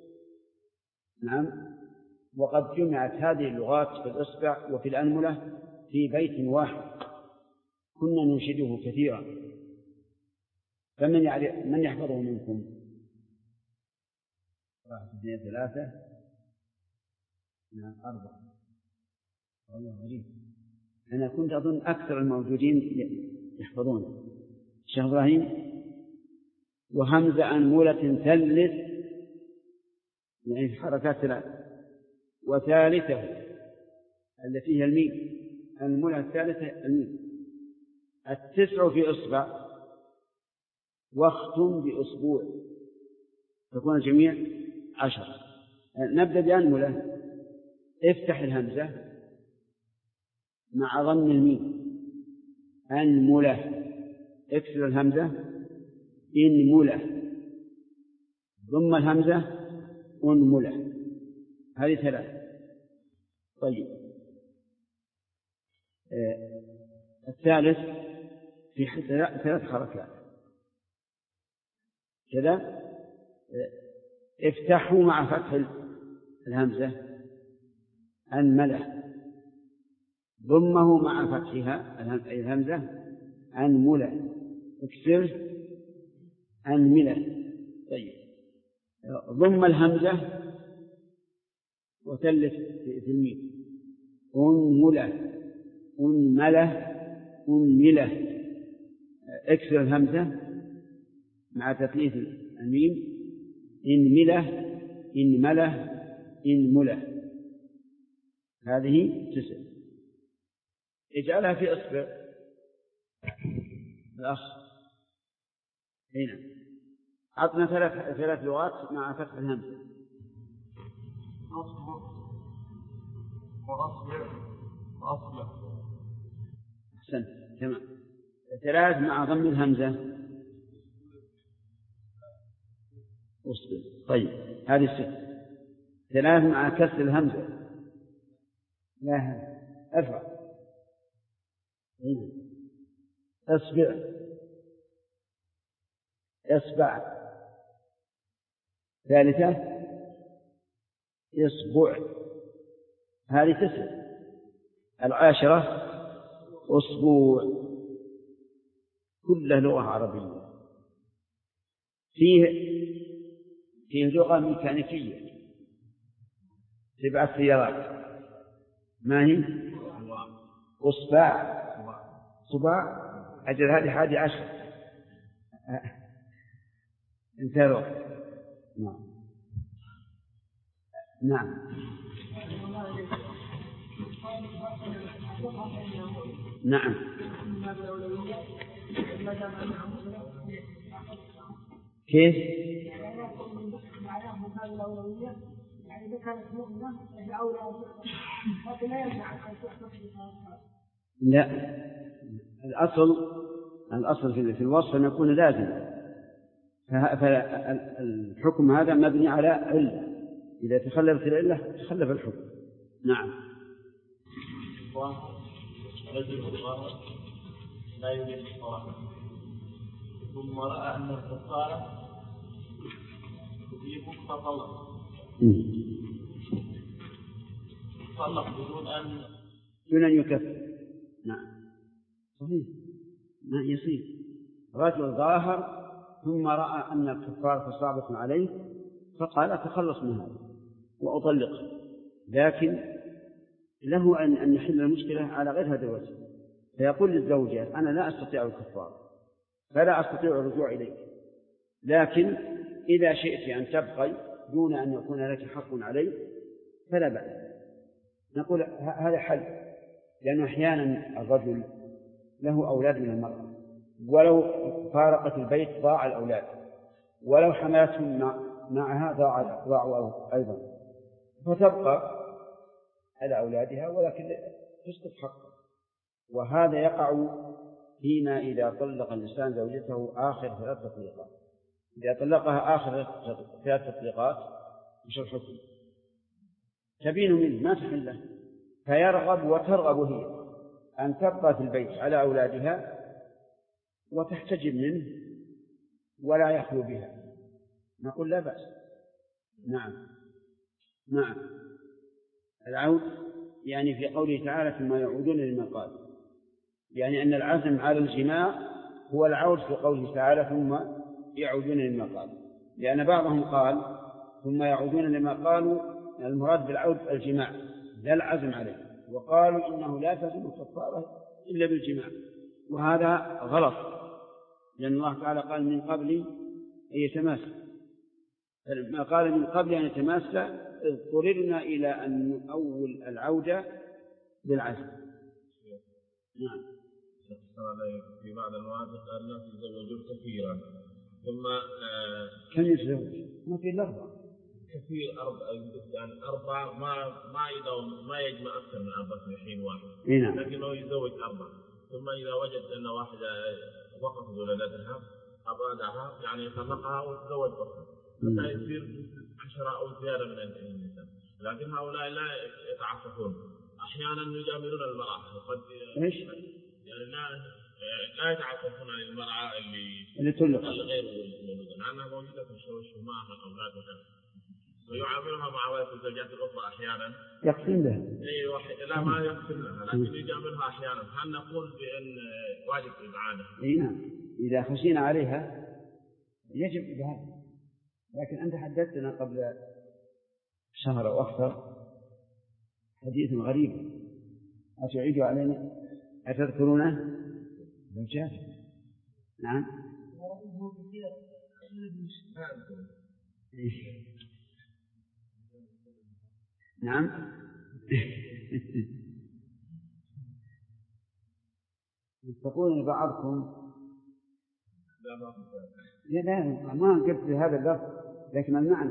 [SPEAKER 2] نعم، وقد جمعت هذه اللغات في الإصبع وفي الأنملة في بيت واحد كنا ننشده كثيرا. من يحفظه منكم؟ 1 2 3 4. والله غريب، أنا كنت أظن أكثر الموجودين يحفظونه. شيخ إبراهيم. وهمزة أنملة ثلث يعني حركات 3. وثالثه التي هي الميم، أنملة الثالثة الميم. 9 في إصبع، واختم بأسبوع، تكون الجميع 10. نبدأ بأنملة. افتح الهمزة مع ضم الميم، أنملة. اكسر الهمزة، إنملة. ضم الهمزة، أنملة. هذه 3. طيب، الثالث في 3 حركات كذا. افتحوا مع فتح الهمزة، أنملة. ضمه مع فتحها الهمزة، أنملة. اكسر، أنملة. طيب، ضم الهمزة وثلث في الميم، أنملة، أنملة، أنملة. اكسر الهمزة مع تثليث الميم، إنملة، إنملة، إنملة. هذه 9. اجعلها في إصبع الأخ هنا. عطنا 3 لغات مع فتح الهمزة.
[SPEAKER 4] وأصبع.
[SPEAKER 2] أحسنت، تمام. 3 مع ضم الهمزة، أصبع. طيب، هذه 6. 3 مع كسر الهمزة، لا أرفع، أصبع، إصبع. 3 إصبع. هذه 9. 10 أسبوع. كلها لغة عربية. فيه لغة ميكانيكية تبع السيارات. ما هي؟ أصبع، صباع. أجل هذه 11. انتهى. نعم. نعم. كيف؟
[SPEAKER 6] يعني إذا كانت مؤمنة فالأولى لكن لا يمنع أن تحتفظ بها.
[SPEAKER 2] لا، الأصل الأصل في الوصف أن يكون لازم، فالحكم هذا مبني على علة، إذا تخلفت العلة تخلف الحكم. نعم.
[SPEAKER 3] رجل الظاهر لا يريد الصلاة ثم رأى أن الكفارة تجيبه فطلق
[SPEAKER 2] دون أن يكفر. نعم صحيح، ما يصير رجل ظاهر ثم رأى أن الكفارة صعبة عليه فقال أتخلص من هذا وأطلقه، لكن له أن يحل المشكلة على غير هذا الوجه، فيقول للزوجة أنا لا أستطيع الكفارة فلا أستطيع الرجوع إليك، لكن إذا شئت أن تبقي دون أن يكون لك حق علي فلا بأس. نقول هذا حل، لأنه أحيانا الرجل له أولاد من المرأة، ولو فارقت البيت ضاع الأولاد، ولو حملتهم معها ضاعوا أيضا، فتبقى على أولادها ولكن تسقط حقه. وهذا يقع فيما إذا طلق الإنسان زوجته آخر 3 تطليقات. إذا طلقها آخر 3 تطليقات مش الحكم؟ تبين منه ما تحله، فيرغب وترغب هي أن تبقى في البيت على أولادها وتحتجب منه ولا يخلو بها، نقول لا بأس. نعم. نعم. العود يعني في قوله تعالى ثم يعودون لما قال، يعني أن العزم على الجماع هو العود في قوله تعالى ثم يعودون لما قال، لأن بعضهم قال ثم يعودون لما قالوا المراد بالعود الجماع لا العزم عليه، وقالوا إنه لا تجب الكفارة إلا بالجماع، وهذا غلط، لأن الله تعالى قال من قبل أن يتماسى، فلما قال من قبل أن يتماسى اضطررنا إلى أن نؤول العودة بالعزم. نعم.
[SPEAKER 3] في بعض المواقف قال لا تزوجوا كثيرا ثم
[SPEAKER 2] كم يتزوج؟ ما في الأربعة
[SPEAKER 3] كثير، يعني 4 ما يجمع أكثر من 4 في حين واحد، لكنه يزوج 4، ثم إذا وجد أن واحدة وقفت ولدتها أبعدها يعني طلقها وتزوج أخرى، حتى يصير 10 أو زيادة من النساء، لكن هؤلاء لا يتعففون، أحيانا يجاملون المرأة وقد يعني لا يتعففون عن المرأة اللي تطلق غير مولودة، لأنها موجودة في الشماء والأولاد وكذا، ويعاملها مع بعض الزوجات الأخرى أحيانا
[SPEAKER 2] يقسم لها.
[SPEAKER 3] لا ما يقسم لها، لكن يجاملها أحيانا. هل نقول بأن واجب إبعادها؟
[SPEAKER 2] نعم، إذا خشينا عليها يجب إبعادها، لكن أنت حدثتنا قبل شهر أو أكثر حديث غريب أتعيد علينا أتذكرونه؟ زوجات. نعم. نعم. تقول بعضكم لا ما قلت هذا اللفظ، لكن المعنى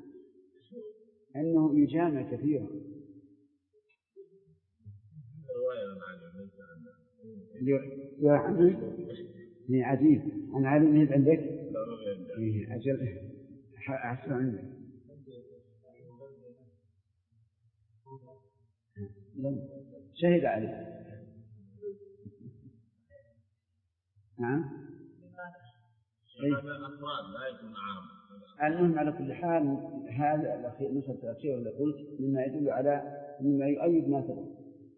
[SPEAKER 2] أنه يجامع كثيرا. يا حبيب هي عجيب، أنا عالم هيب عندك أجل أحسن عندك. شهد عليه. نعم. المهم على كل حال هذا الأخير نسبة الأخير اللي قلت مما يدل على مما يؤيد ما تقول.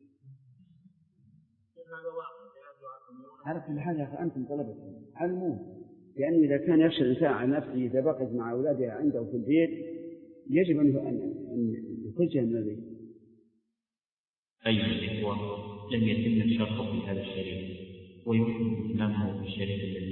[SPEAKER 2] على كل حال يا أخي أنتم طلبة علموه، لأن إذا كان يخشى الإنسان عن نفسه إذا بقيت مع أولاده عنده في البيت يجب أن يخرجها من البيت.
[SPEAKER 1] أيها الإخوة، لم يتم الشرح في هذا الشريط، ويمكن إتمامه في الشريط